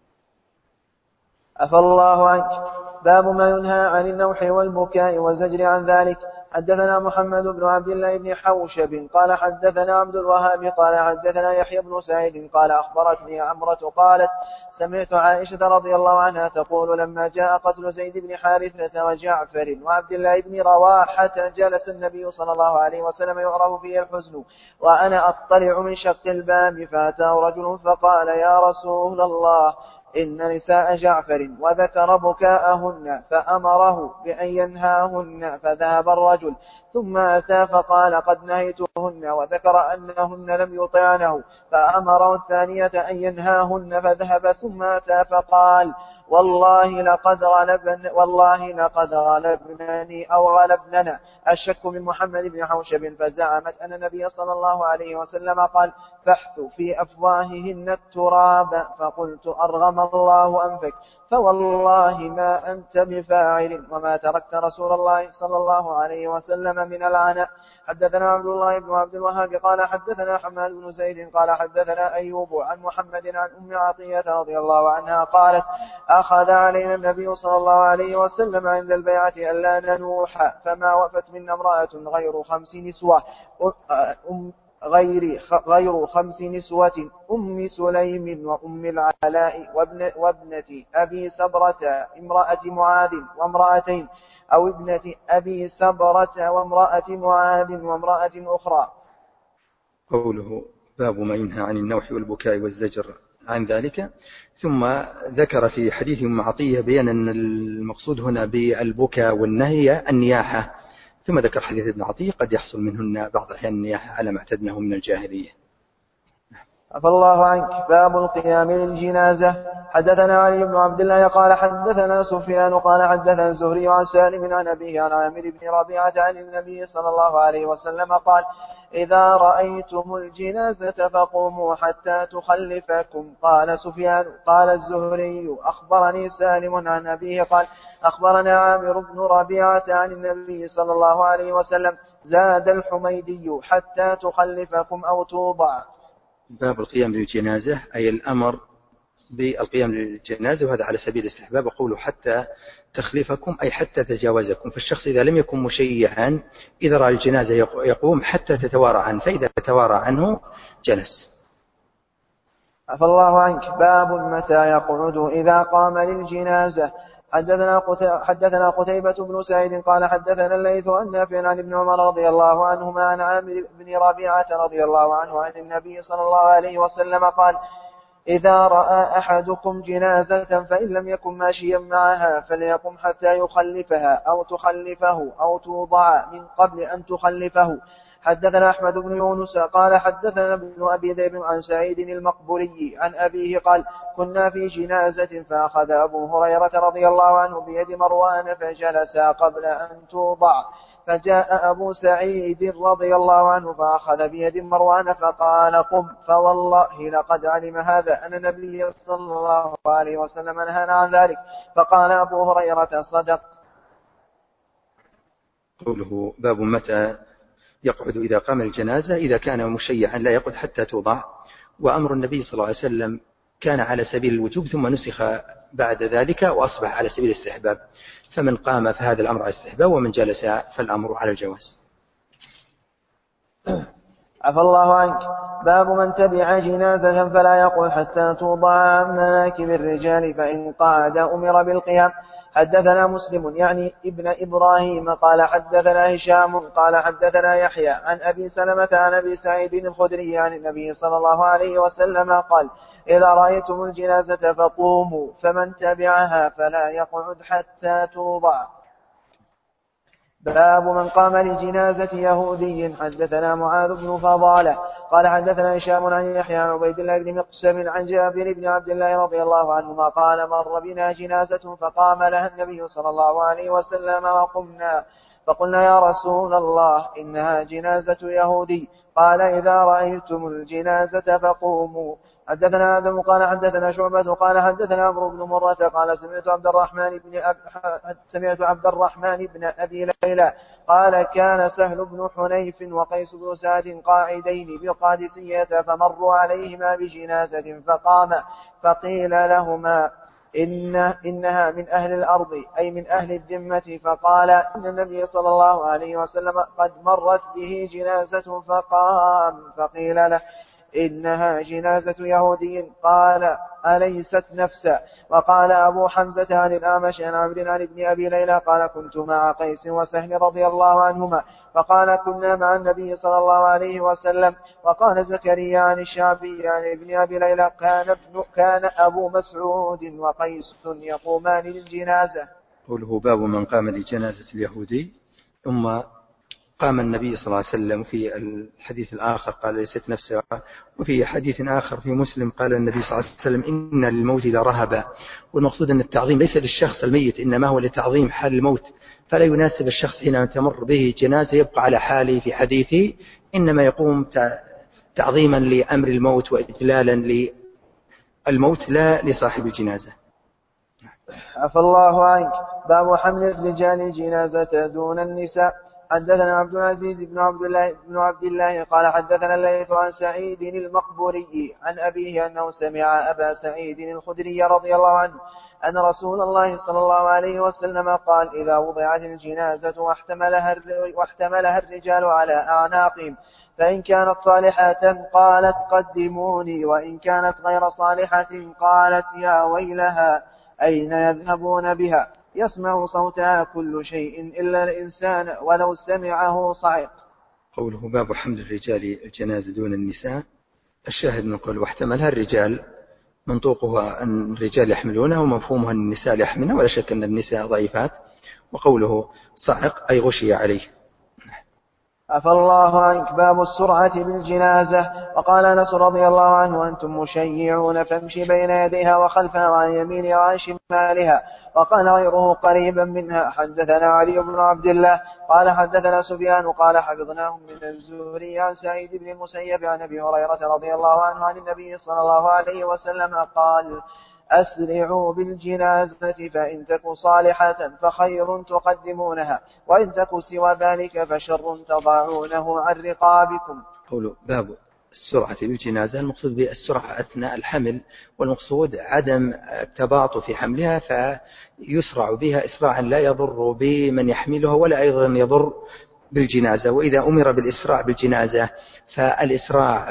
عفى الله عنك. باب ما ينهى عن النوح والبكاء والزجر عن ذلك. حدثنا محمد بن عبد الله بن حوشب قال حدثنا عبد الوهاب قال حدثنا يحيى بن سعيد قال أخبرتني عمرة قالت سمعت عائشة رضي الله عنها تقول لما جاء قتل زيد بن حارثة وجعفر وعبد الله بن رواحة جلس النبي صلى الله عليه وسلم يعرف فيه الحزن وأنا أطلع من شق الباب، فأتاه رجل فقال يا رسول الله إن نساء جعفر، وذكر بكاءهن فأمره بأن ينهاهن، فذهب الرجل ثم أتى فقال قد نهيتهن، وذكر أنهن لم يطعنه، فأمره الثانية أن ينهاهن، فذهب ثم أتى فقال والله لقد غلبنني أو غلبننا الشك من محمد بن حوشب، فزعمت أن النبي صلى الله عليه وسلم قال فنفحت في أفواههن التراب فقلت أرغم الله أنفك فوالله ما أنت بفاعل وما تركت رسول الله صلى الله عليه وسلم من العناء. حدثنا عبد الله بن عبد الوهاب قال حدثنا حماد بن زيد قال حدثنا أيوب عن محمد عن أم عطية رضي الله عنها قالت أخذ علينا النبي صلى الله عليه وسلم عند البيعة ألا ننوح فما وفت منا امرأة غير 5 نسوة غير 5 نسوة أم سليم وأم العلاء وابنة أبي سبرة امرأة معاذ وامرأتين أو ابنة أبي سبرة وامرأة معاذ وامرأة أخرى. قوله باب ما ينهى عن النوح والبكاء والزجر عن ذلك. ثم ذكر في حديث أم عطية بيان أن المقصود هنا بالبكاء والنهي النياحة، ثم ذكر حديث ابن عطية قد يحصل منهن بعض أحيان النياحة على ما اعتدناه من الجاهلية. عفى الله عنك. باب القيام للجنازة. حدثنا علي بن عبد الله قال حدثنا سفيان قال حدثنا الزهري عن سالم عن أبيه عن عامر بن ربيعة عن النبي صلى الله عليه وسلم قال إذا رأيتم الجنازة فقوموا حتى تخلفكم. قال سفيان قال الزهري أخبرني سالم عن أبيه قال أخبرنا عامر بن ربيعة عن النبي صلى الله عليه وسلم زاد الحميدي حتى تخلفكم أو توضع. باب القيام للجنازة أي الأمر بالقيام للجنازة، وهذا على سبيل الاستحباب. وقوله حتى تخلفكم أي حتى تجاوزكم، فالشخص إذا لم يكن مشيعا إذا رأى الجنازة يقوم حتى تتوارى عنه، فإذا تتوارى عنه جلس. عفى الله عنك. باب متى يقعد إذا قام للجنازة. حدثنا قتيبة بن سعيد قال حدثنا الليث عن نافع عن ابن عمر رضي الله عنهما عن عامر بن ربيعة رضي الله عنه عن النبي صلى الله عليه وسلم قال إذا رأى أحدكم جنازة فإن لم يكن ماشيا معها فليقم حتى يخلفها أو تخلفه أو توضع من قبل أن تخلفه. حدثنا أحمد بن يونس قال حدثنا ابن أبي ذئب عن سعيد المقبوري عن أبيه قال كنا في جنازة فأخذ أبو هريرة رضي الله عنه بيد مروان فجلسا قبل أن توضع، فجاء أبو سعيد رضي الله عنه فأخذ بيد مروان فقال قم فوالله لقد علم هذا أن النبي صلى الله عليه وسلم نهانا عن ذلك. فقال أبو هريرة صدق. قوله باب متى يقعد إذا قام الجنازة إذا كان مشيعا لا يقعد حتى توضع، وأمر النبي صلى الله عليه وسلم كان على سبيل الوجوب ثم نسخ بعد ذلك وأصبح على سبيل الاستحباب، فمن قام فهذا الأمر على الاستحباب ومن جلس فالأمر على الجواز. عفى الله عنك. باب من تبع جنازة فلا يقعد حتى توضع عن مناكب الرجال فإن قعد أمر بالقيام. حدثنا مسلم يعني ابن إبراهيم قال حدثنا هشام قال حدثنا يحيى عن أبي سلمة عن أبي سعيد الخدري عن النبي صلى الله عليه وسلم قال إذا رأيتم الجنازة فقوموا فمن تبعها فلا يقعد حتى توضع. باب من قام لجنازة يهودي. حدثنا معاذ بن فضالة قال حدثنا هشام عن يحيى عن عبيد الله بن مقسم عن جابر بن عبد الله رضي الله عنهما قال مر بنا جنازة فقام لها النبي صلى الله عليه وسلم وقمنا فقلنا يا رسول الله إنها جنازة يهودي. قال إذا رأيتم الجنازة فقوموا. حدثنا آدم قال حدثنا شعبة قال حدثنا عمرو بن مرة قال سمعت عبد الرحمن بن أبي ليلى قال كان سهل بن حنيف وقيس بن سعد قاعدين بالقادسية فمروا عليهما بجنازة فقام فقيل لهما إنها من أهل الأرض أي من أهل الذمة، فقال إن النبي صلى الله عليه وسلم قد مرت به جنازة فقام فقيل له إنها جنازة يهودي قال أليست نفسا. وقال أبو حمزة عن الأعمش عن عمرو عن ابن أبي ليلى قال كنت مع قيس وسهل رضي الله عنهما فقال كنا مع النبي صلى الله عليه وسلم. وقال زكريا عن الشعبي عن ابن أبي ليلى كان أبو مسعود وقيس يقومان للجنازة. قوله باب من قام لجنازة اليهودي. ثم قام النبي صلى الله عليه وسلم في الحديث الآخر قال ليست نفسها، وفي حديث آخر في مسلم قال النبي صلى الله عليه وسلم إن للموت لرهبة. والمقصود أن التعظيم ليس للشخص الميت إنما هو لتعظيم حال الموت، فلا يناسب الشخص حين تمر به جنازة يبقى على حاله في حديثه، إنما يقوم تعظيما لأمر الموت وإجلالا للموت لا لصاحب الجنازة. عفى الله عنك. باب حمل الرجال الجنازة دون النساء. حدثنا عبد العزيز بن عبد الله قال حدثنا الليث عن سعيد المقبوري عن أبيه أنه سمع أبا سعيد الخدري رضي الله عنه أن رسول الله صلى الله عليه وسلم قال: إذا وضعت الجنازة واحتملها الرجال على أعناقهم فإن كانت صالحة قالت قدموني، وإن كانت غير صالحة قالت يا ويلها أين يذهبون بها؟ يسمع صوتها كل شيء إلا الإنسان ولو سمعه صعق. قوله باب حمل الرجال الجنازة دون النساء، الشاهد من قوله واحتملها الرجال منطوقها أن الرجال يحملونها ومفهومها أن النساء يحملونها، ولا شك أن النساء ضعيفات. وقوله صعق أي غشي عليه. عفى الله عنك. باب السرعة بالجنازة. وقال أنس رضي الله عنه: أنتم مشيعون فامشي بين يديها وخلفها وعن يمينها وعن شمالها. وقال غيره قريبا منها: حدثنا علي بن عبد الله قال حدثنا سفيان قال حفظناه من الزهري عن سعيد بن المسيب عن أبي هريرة رضي الله عنه عن النبي صلى الله عليه وسلم قال: أسرعوا بالجنازة فإن تك صالحة فخير تقدمونها، وإن تك سوى ذلك فشر تضعونه عن رقابكم. قوله باب السرعة بالجنازة، المقصود بالسرعة أثناء الحمل، والمقصود عدم التباطؤ في حملها، فيسرع بها إسراعا لا يضر بمن يحملها ولا أيضا يضر بالجنازة. وإذا أمر بالإسراع بالجنازة فالإسراع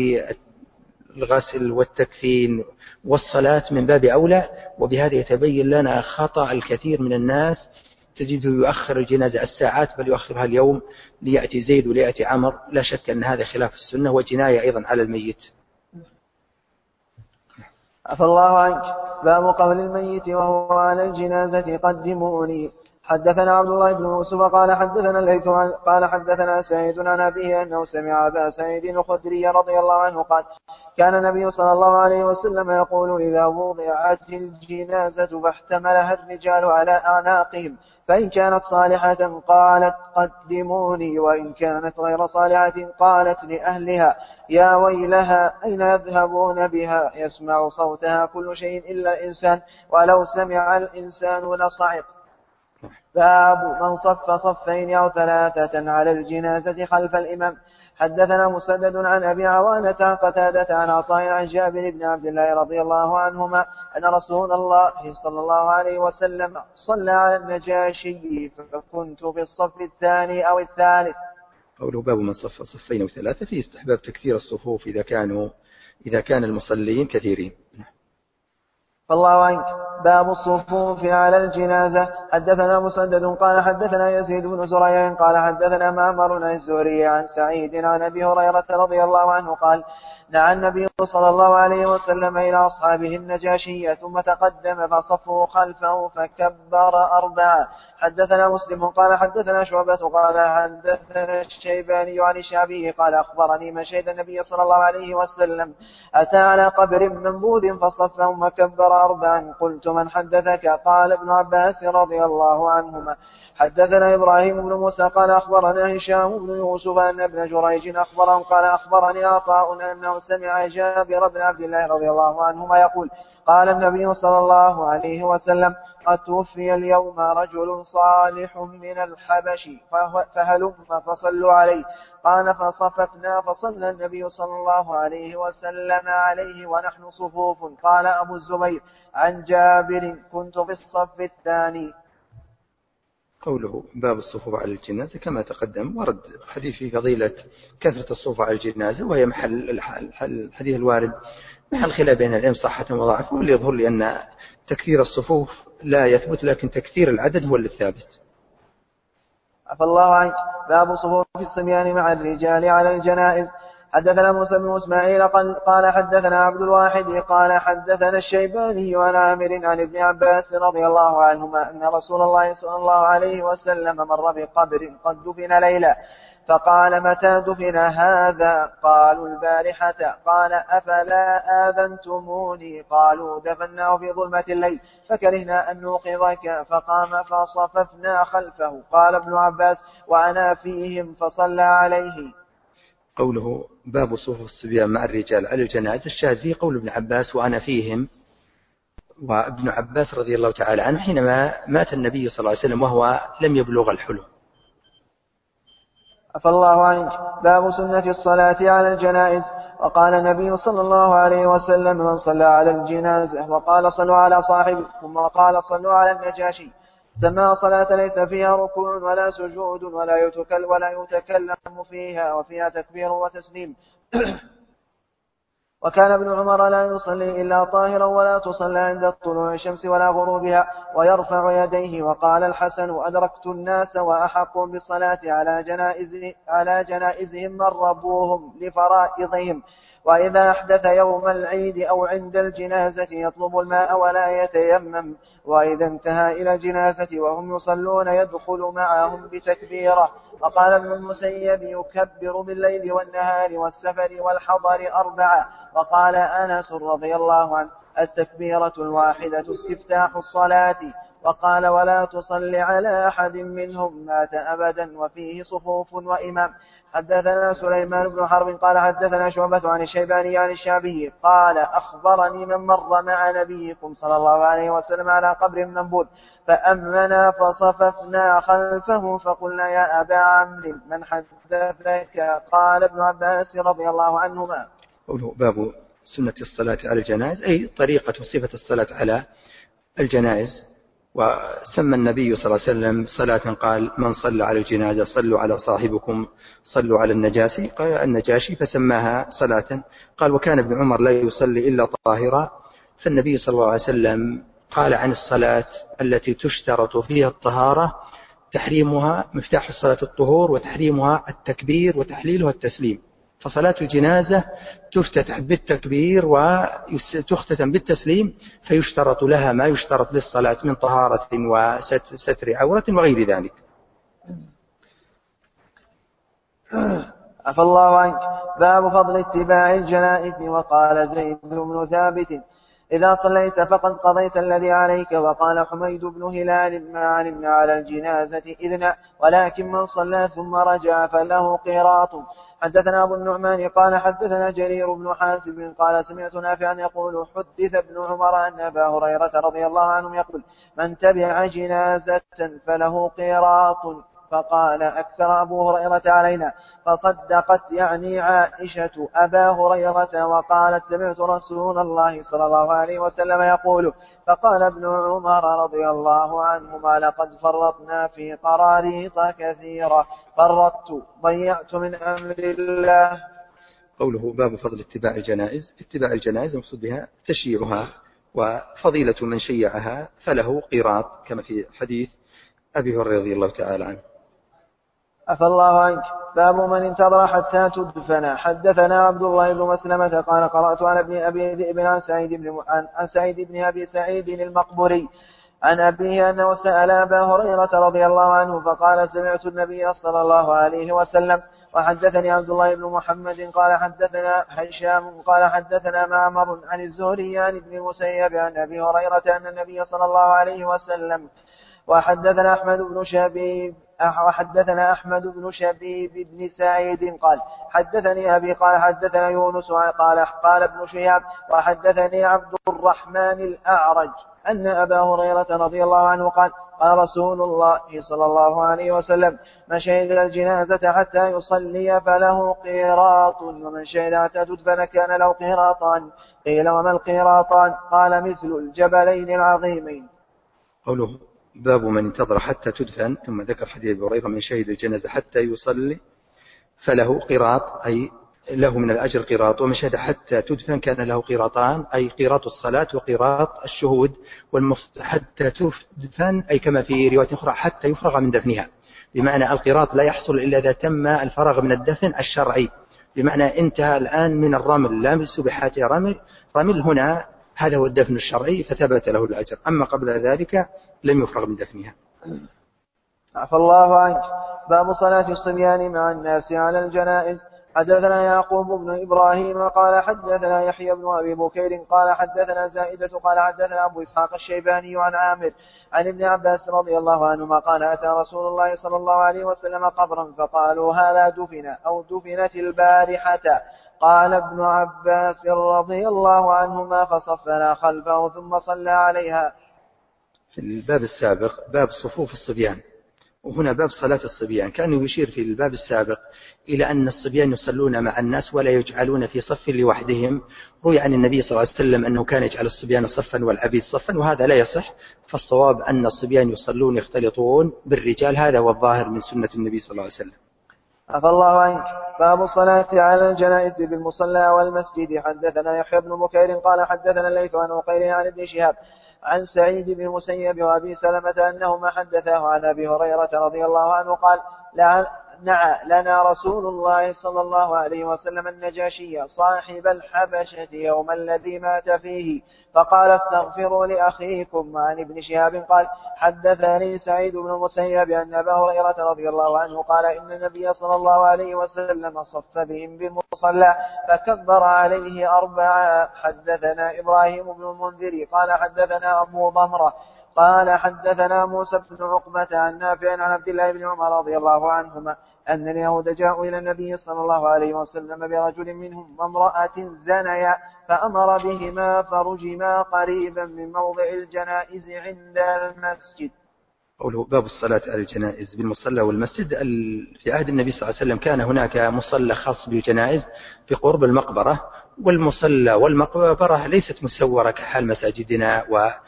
بالغسل والتكفين والصلاة من باب أولى. وبهذا يتبين لنا خطأ الكثير من الناس، تجده يؤخر الجنازة الساعات بل يؤخرها اليوم، ليأتي زيد وليأتي عمر. لا شك أن هذا خلاف السنة وجناية أيضا على الميت. عفى الله عنك. باب قول الميت وهو على الجنازة قدموني. حدثنا عبد الله بن يوسف قال حدثنا الليث قال حدثنا سعيد عن أبيه أنه سمع أبا سعيد الخدري رضي الله عنه قال: كان النبي صلى الله عليه وسلم يقول: إذا وضعت الجنازة فاحتملها الرجال على أعناقهم فإن كانت صالحة قالت قدموني، وإن كانت غير صالحة قالت لأهلها يا ويلها أين يذهبون بها؟ يسمع صوتها كل شيء إلا الإنسان ولو سمع الإنسان لصعق. باب من صف صفين أو ثلاثة على الجنازة خلف الإمام. حدثنا مسدد عن أبي عوانة عن قتادة عن عطاء عن جابر بن عبد الله رضي الله عنهما أن رسول الله صلى الله عليه وسلم صلى على النجاشي فكنت في الصف الثاني أو الثالث. قوله باب من صف صفين أو ثلاثة فيه استحباب تكثير الصفوف إذا كان المصلين كثيرين. فالله عنك. باب الصفوف على الجنازة. حدثنا مسدد قال حدثنا يزيد بن زريع قال حدثنا معمر عن الزهري عن سعيد عن أبي هريرة رضي الله عنه قال: نعى النبي صلى الله عليه وسلم إلى أصحابه النجاشية ثم تقدم فصفوا خلفه فكبر 4. حدثنا مسلم قال حدثنا شعبة قال حدثنا الشيباني عن الشعبي قال: أخبرني من شهد النبي صلى الله عليه وسلم أتى على قبر منبوذ فصفهم وكبر 4. قلت: من حدثك؟ قال: ابن عباس رضي الله عنهما. حدثنا إبراهيم بن موسى قال أخبرنا هشام بن يوسف أن ابن جريج أخبرهم قال أخبرني عطاء أنه سمع جابر بن عبد الله رضي الله عنهما يقول: قال النبي صلى الله عليه وسلم: قد توفي اليوم رجل صالح من الحبش فهلم فصلوا عليه. قال: فصففنا فصلى النبي صلى الله عليه وسلم عليه ونحن صفوف. قال أبو الزبير عن جابر: كنت في الصف الثاني. قوله باب الصفوف على الجنازة كما تقدم ورد حديث في فضيلة كثرة الصفوف على الجنازة، وهي محل الحديث الوارد محل خلاف بين العلم صحة وضعف، واللي يظهر لي أن تكثير الصفوف لا يثبت، لكن تكثير العدد هو الثابت. عفى الله عنك. باب صفوف الصبيان مع الرجال على الجنائز. حدثنا موسى بن إسماعيل قال حدثنا عبد الواحد قال حدثنا الشيباني عن عامر عن ابن عباس رضي الله عنهما أن رسول الله صلى الله عليه وسلم مر بقبر قد دفن ليلا فقال: متى دفن هذا؟ قالوا: البارحة. قال: أفلا آذنتموني؟ قالوا: دفناه في ظلمة الليل فكرهنا أن نوقظك. فقام فصففنا خلفه. قال ابن عباس: وأنا فيهم فصلى عليه. قوله باب صفوف الصبيان مع الرجال على الجنائز، الشاهد فيه قول ابن عباس وأنا فيهم. وابن عباس رضي الله تعالى عنه حينما مات النبي صلى الله عليه وسلم وهو لم يبلغ الحلم. عفى الله عنك. باب سنة الصلاة على الجنائز. وقال النبي صلى الله عليه وسلم من صلى على الجنازة وقال صلوا على صاحبكم وقال صلوا على النجاشي سمى صلاة ليس فيها ركوع ولا سجود ولا يتكلم فيها وفيها تكبير وتسليم. وكان ابن عمر لا يصلي إلا طاهرا ولا تصلى عند طلوع الشمس ولا غروبها ويرفع يديه. وقال الحسن أدركت الناس وأحقهم بالصلاة على جنائزهم من ربوهم لفرائضهم. وإذا أحدث يوم العيد أو عند الجنازة يطلب الماء ولا يتيمم. وإذا انتهى إلى الجنازة وهم يصلون يدخل معهم بتكبيرة. وقال ابن المسيب يكبر بالليل والنهار والسفر والحضر 4. وقال أنس رضي الله عنه التكبيرة الواحدة استفتاح الصلاة. وقال ولا تصل على أحد منهم مات أبدا وفيه صفوف وإمام. حدثنا سليمان بن حرب قال حدثنا شعبة عن الشيباني عن الشعبي قال أخبرني من مر مع نبيكم صلى الله عليه وسلم على قبر منبوذ فأمنا فصففنا خلفه فقلنا يا أبا عمرو من حدثك؟ قال ابن عباس رضي الله عنهما. قوله باب سنة الصلاة على الجنائز أي طريقة وصفة الصلاة على الجنائز. وسمى النبي صلى الله عليه وسلم صلاة قال من صلى على الجنازة صلوا على صاحبكم صلوا على النجاشي فسماها صلاة. قال وكان ابن عمر لا يصلي إلا طاهرا. فالنبي صلى الله عليه وسلم قال عن الصلاة التي تشترط فيها الطهارة تحريمها مفتاح الصلاة الطهور وتحريمها التكبير وتحليلها التسليم. فصلاة الجنازة تفتتح بالتكبير وتختتم بالتسليم فيشترط لها ما يشترط للصلاة من طهارة وستر عورة وغير ذلك. عفى الله عنك. باب فضل اتباع الجنائز. وقال زيد بن ثابت إذا صليت فقد قضيت الذي عليك. وقال حميد بن هلال ما علمنا على الجنازة إذنا ولكن من صلى ثم رجع فله قيراط. حدثنا أبو النعمان قال حدثنا جرير بن حازم قال سمعت نافعا يقول حدث ابن عمر أن أبا هريرة رضي الله عنه يقول من تبع جنازة فله قيراط. فقال أكثر أبو هريرة علينا فصدقت يعني عائشة أبا هريرة وقالت سمعت رسول الله صلى الله عليه وسلم يقول. فقال ابن عمر رضي الله عنهما لقد فرطنا في قراريط كثيرة فرطت ضيعت من أمر الله. قوله باب فضل اتباع الجنائز. اتباع الجنائز مقصود بها تشييعها وفضيلة من شيعها فله قيراط كما في حديث أبي هريرة رضي الله تعالى عنه. عفى الله عنك. باب من انتظر حتى تدفن. حدثنا عبد الله بن مسلمة قال قرأت على ابن أبي ذئب عن سعيد بن أبي سعيد المقبري عن أبيه أنه سأل أبا هريرة رضي الله عنه فقال سمعت النبي صلى الله عليه وسلم. وحدثني عبد الله بن محمد قال حدثنا هشام قال حدثنا معمر عن الزهري عن ابن المسيب عن أبي هريرة أن النبي صلى الله عليه وسلم. وحدثنا أحمد بن شبيب بن سعيد قال حدثني أبي قال حدثنا يونس قال ابن شهاب وحدثني عبد الرحمن الأعرج أن أبا هريرة رضي الله عنه قال قال رسول الله صلى الله عليه وسلم من شهد الجنازة حتى يصلي فله قيراط ومن شهد حتى تدفن كان له قيراطان. قيل وما القيراطان؟ قال مثل الجبلين العظيمين. قوله باب من انتظر حتى تدفن ثم ذكر حديث أبي هريرة من شهد الجنازة حتى يصلي فله قيراط أي له من الأجر قيراط ومن شهد حتى تدفن كان له قيراطان أي قيراط الصلاة وقيراط الشهود. حتى تدفن أي كما في رواية أخرى حتى يفرغ من دفنها بمعنى القيراط لا يحصل إلا إذا تم الفراغ من الدفن الشرعي بمعنى انتهى الآن من الرمل لا بحاجة رمل هنا هذا هو الدفن الشرعي فثبت له الأجر. أما قبل ذلك لم يفرغ من دفنها. عفى الله عنك. باب صلاة الصبيان مع الناس على الجنائز. حدثنا يعقوب بن إبراهيم قال حدثنا يحيى بن أبي بكير قال حدثنا زائدة قال حدثنا أبو إسحاق الشيباني عن عامر عن ابن عباس رضي الله عنهما قال أتى رسول الله صلى الله عليه وسلم قبرا فقالوا هذا دفن أو دفنت البارحة. قال ابن عباس رضي الله عنهما فصفنا خلفه ثم صلى عليها. في الباب السابق باب صفوف الصبيان، وهنا باب صلاة الصبيان. كان يشير في الباب السابق إلى أن الصبيان يصلون مع الناس ولا يجعلون في صف لوحدهم. روي عن النبي صلى الله عليه وسلم أنه كان يجعل الصبيان صفا والعبيد صفا، وهذا لا يصح. فالصواب أن الصبيان يصلون يختلطون بالرجال، هذا هو الظاهر من سنة النبي صلى الله عليه وسلم. عفى الله عنك. باب الصلاة على الجنائز بالمصلى والمسجد. حدثنا يحيى بن بكير قال حدثنا الليث عن عقيل عن ابن شهاب عن سعيد بن المسيب وأبي سلمة أنهما حدثاه عن أبي هريرة رضي الله عنه قال نعى لنا رسول الله صلى الله عليه وسلم النجاشي صاحب الحبشة يوم الذي مات فيه فقال استغفروا لأخيكم. عن ابن شهاب قال حدثني سعيد بن المسيب أن أبا هريرة رضي الله عنه قال إن النبي صلى الله عليه وسلم صف بهم بالمصلى فكبر عليه 4. حدثنا إبراهيم بن المنذر قال حدثنا أبو ضمرة قال حدثنا موسى بن عقبة عن نافع عن عبد الله بن عمر رضي الله عنهما أن اليهود جاءوا إلى النبي صلى الله عليه وسلم برجل منهم وامرأة زنيا فأمر بهما فرجما قريبا من موضع الجنائز عند المسجد. قوله باب الصلاة على الجنائز بالمصلى والمسجد. في عهد النبي صلى الله عليه وسلم كان هناك مصلى خاص بالجنائز في قرب المقبرة، والمصلى والمقبرة ليست مسورة كحال مساجدنا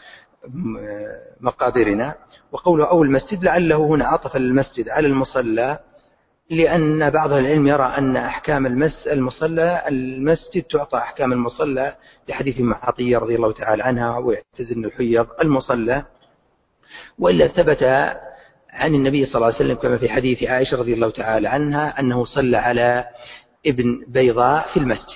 ومقابرنا. وقوله أو المسجد لعله هنا عطف المسجد على المصلى، لأن بعض العلم يرى أن أحكام المسجد تعطى أحكام المصلى لحديث عطية رضي الله تعالى عنها ويعتزل الحيض المصلى. وإلا ثبت عن النبي صلى الله عليه وسلم كما في حديث عائشة رضي الله تعالى عنها أنه صلى على ابن بيضاء في المسجد.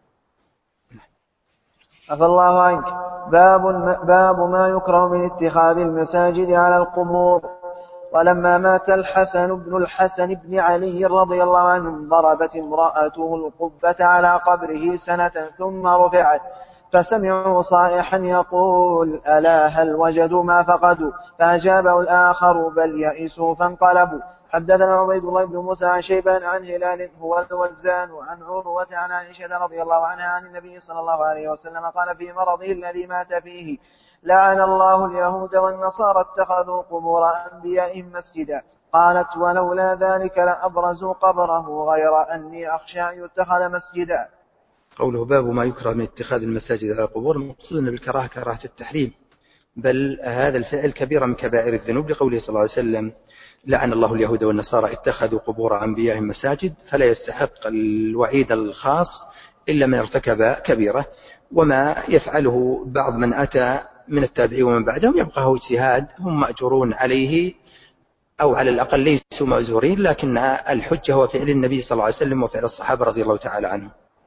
عفى الله عنك. باب ما يكره من اتخاذ المساجد على القبور. ولما مات الحسن بن علي رضي الله عنه ضربت امرأته القبة على قبره سنة ثم رفعت فسمعوا صائحا يقول ألا هل وجدوا ما فقدوا فأجابه الآخر بل يئسوا فانقلبوا. حدثنا عبيد الله بن موسى عن شيبان عن هلال هو الوزان عن عروة عن عائشة رضي الله عنها عن النبي صلى الله عليه وسلم قال في مرضه الذي مات فيه لعن الله اليهود والنصارى اتخذوا قبور أنبيائهم مسجدا. قالت ولولا ذلك لأبرزوا قبره غير أني أخشى أن يتخذ مسجدا. قوله باب ما يكره من اتخاذ المساجد على القبور، مقصود بالكراهة كراهة التحريم، بل هذا الفعل كبيرة من كبائر الذنوب، لقوله صلى الله عليه وسلم لعن الله اليهود والنصارى اتخذوا قبور أنبيائهم مساجد. فلا يستحق الوعيد الخاص إلا من ارتكب كبيرة. وما يفعله بعض من أتى من التابعين ومن بعدهم يبقى هو اجتهاد، هم مأجورون عليه أو على الأقل ليسوا مأجورين، لكن الحجة هو فعل النبي صلى الله عليه وسلم وفعل الصحابة رضي الله تعالى عنهم.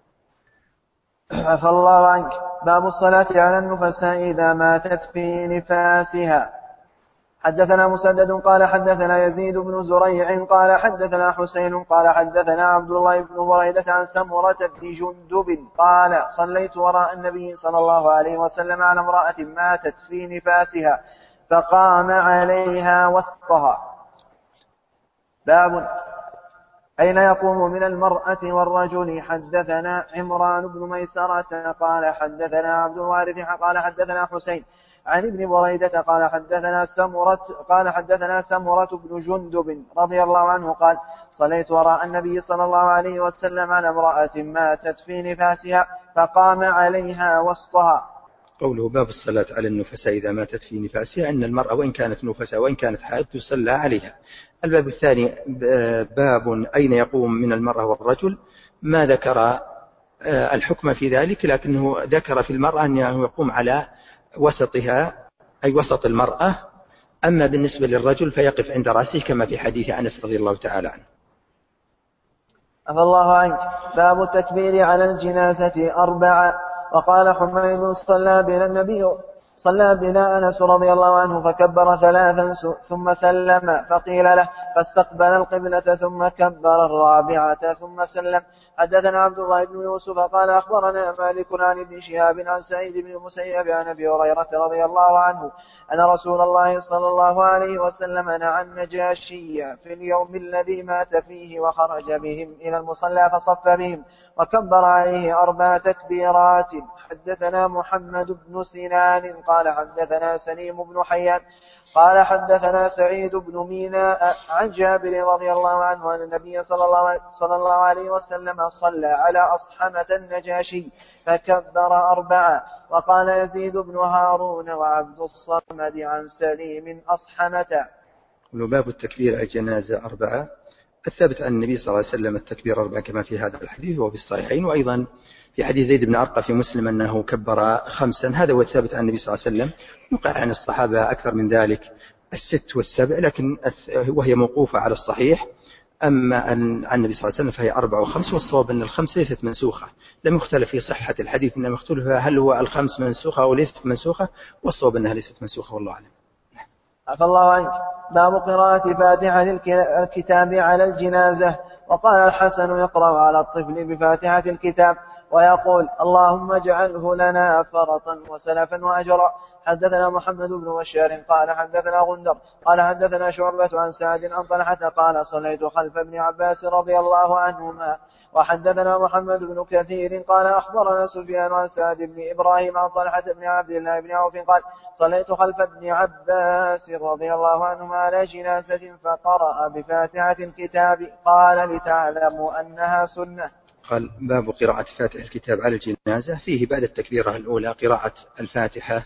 عفى الله عنك. باب الصلاة على النفساء إذا ماتت في نفاسها. حدثنا مسدد قال حدثنا يزيد بن زريع قال حدثنا حسين قال حدثنا عبد الله بن بريدة عن سمرة بن جندب قال صليت وراء النبي صلى الله عليه وسلم على امرأة ماتت في نفاسها فقام عليها وسطها. باب أين يقوم من المرأة والرجل. حدثنا عمران بن ميسرة قال حدثنا عبد الوارث قال حدثنا حسين عن ابن بريدة قال حدثنا سمرة بن جندب رضي الله عنه قال صليت وراء النبي صلى الله عليه وسلم على امرأة ماتت في نفاسها فقام عليها وسطها. قوله باب الصلاة على النفساء إذا ماتت في نفاسها، أن المرأة وإن كانت نفساء وإن كانت حائض يصلى عليها. الباب الثاني باب أين يقوم من المرأة والرجل. ما ذكر الحكم في ذلك، لكنه ذكر في المرأة أنه يقوم على وسطها أي وسط المرأة. أما بالنسبة للرجل فيقف عند رأسه كما في حديث أنس رضي الله تعالى عنه. عفى الله عنك. باب التكبير على الجنازة 4. وقال حميد صلى بنا أنس رضي الله عنه فكبر 3 ثم سلم فقيل له فاستقبل القبلة ثم كبر 4 ثم سلم حدثنا عبد الله بن يوسف قال أخبرنا مالك عن ابن شهاب عن سعيد بن المسيب عن أبي هريرة رضي الله عنه أن رسول الله صلى الله عليه وسلم نعى النجاشي في اليوم الذي مات فيه وخرج بهم إلى المصلى فصف بهم وكبر عليه 4 تكبيرات. حدثنا محمد بن سنان قال حدثنا سليم بن حيان قال حدثنا سعيد بن ميناء عن جابر رضي الله عنه أن النبي صلى الله عليه وسلم صلى على أصحمة النجاشي فكبر 4. وقال يزيد بن هارون وعبد الصمد عن سليم أصحمة. باب التكبير على الجنازة 4. الثابت عن النبي صلى الله عليه وسلم التكبير 4 كما في هذا الحديث وفي الصحيحين، وأيضا في حديث زيد بن أرقم في مسلم أنه كبر 5. هذا هو الثابت عن النبي صلى الله عليه وسلم. يقال عن الصحابة أكثر من ذلك 6 و7، لكن وهي موقوفة على الصحيح. أما عن النبي صلى الله عليه وسلم فهي 4 و5، والصواب أن ال5 ليست منسوخة. لم يختلف في صحة الحديث، إنما اختلف هل هو ال5 منسوخة أو ليست منسوخة، والصواب أنها ليست منسوخة والله أعلم. عفى الله عنك. باب قراءة فاتحة الكتاب على الجنازة. وقال الحسن يقرأ على الطفل بفاتحة الكتاب ويقول اللهم اجعله لنا فرطا وسلفا وأجرا. حدثنا محمد بن بشار قال حدثنا غندر قال حدثنا شعبة عن سعد عن طلحة قال صليت خلف ابن عباس رضي الله عنهما. وحدثنا محمد بن كثير قال أخبرنا سفيان عن سعد بن إبراهيم عن طلحة بن عبد الله بن عوف قال صليت خلف ابن عباس رضي الله عنهما على جنازة فقرأ بفاتحة الكتاب قال لتعلموا أنها سنة. قال باب قراءة فاتحة الكتاب على الجنازة، فيه بعد التكبيرة الأولى قراءة الفاتحة.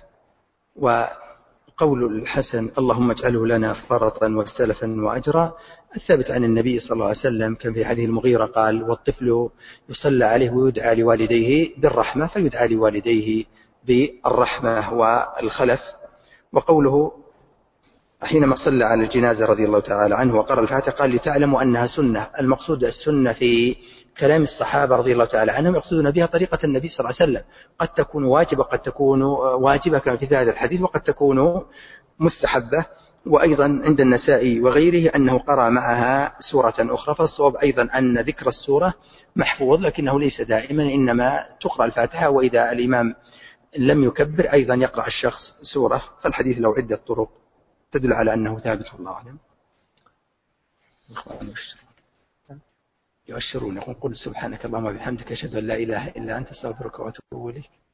وقول الحسن اللهم اجعله لنا فرطا وسلفا وأجرا الثابت عن النبي صلى الله عليه وسلم كان في حديث المغيرة قال والطفل يصلى عليه ويدعى لوالديه بالرحمة، فيدعى لوالديه بالرحمة والخلف. وقوله حينما صلى على الجنازة رضي الله تعالى عنه وقرأ الفاتحة قال لتعلموا أنها سنة. المقصود السنة في كلام الصحابة رضي الله تعالى عنهم يقصدون بها طريقة النبي صلى الله عليه وسلم، قد تكون واجبة قد تكون واجبة كما في هذا الحديث، وقد تكون مستحبة. وأيضا عند النسائي وغيره أنه قرأ معها سورة أخرى، فالصواب أيضا أن ذكر السورة محفوظ، لكنه ليس دائما، إنما تقرأ الفاتحة، وإذا الإمام لم يكبر أيضا يقرأ الشخص سورة. فالحديث له عدة طرق تدل على أنه ثابت والله أعلم. يؤشرون يقول قل سبحانك اللهم وبحمدك أشهد أن لا إله إلا أنت أستغفرك وأتوب إليك.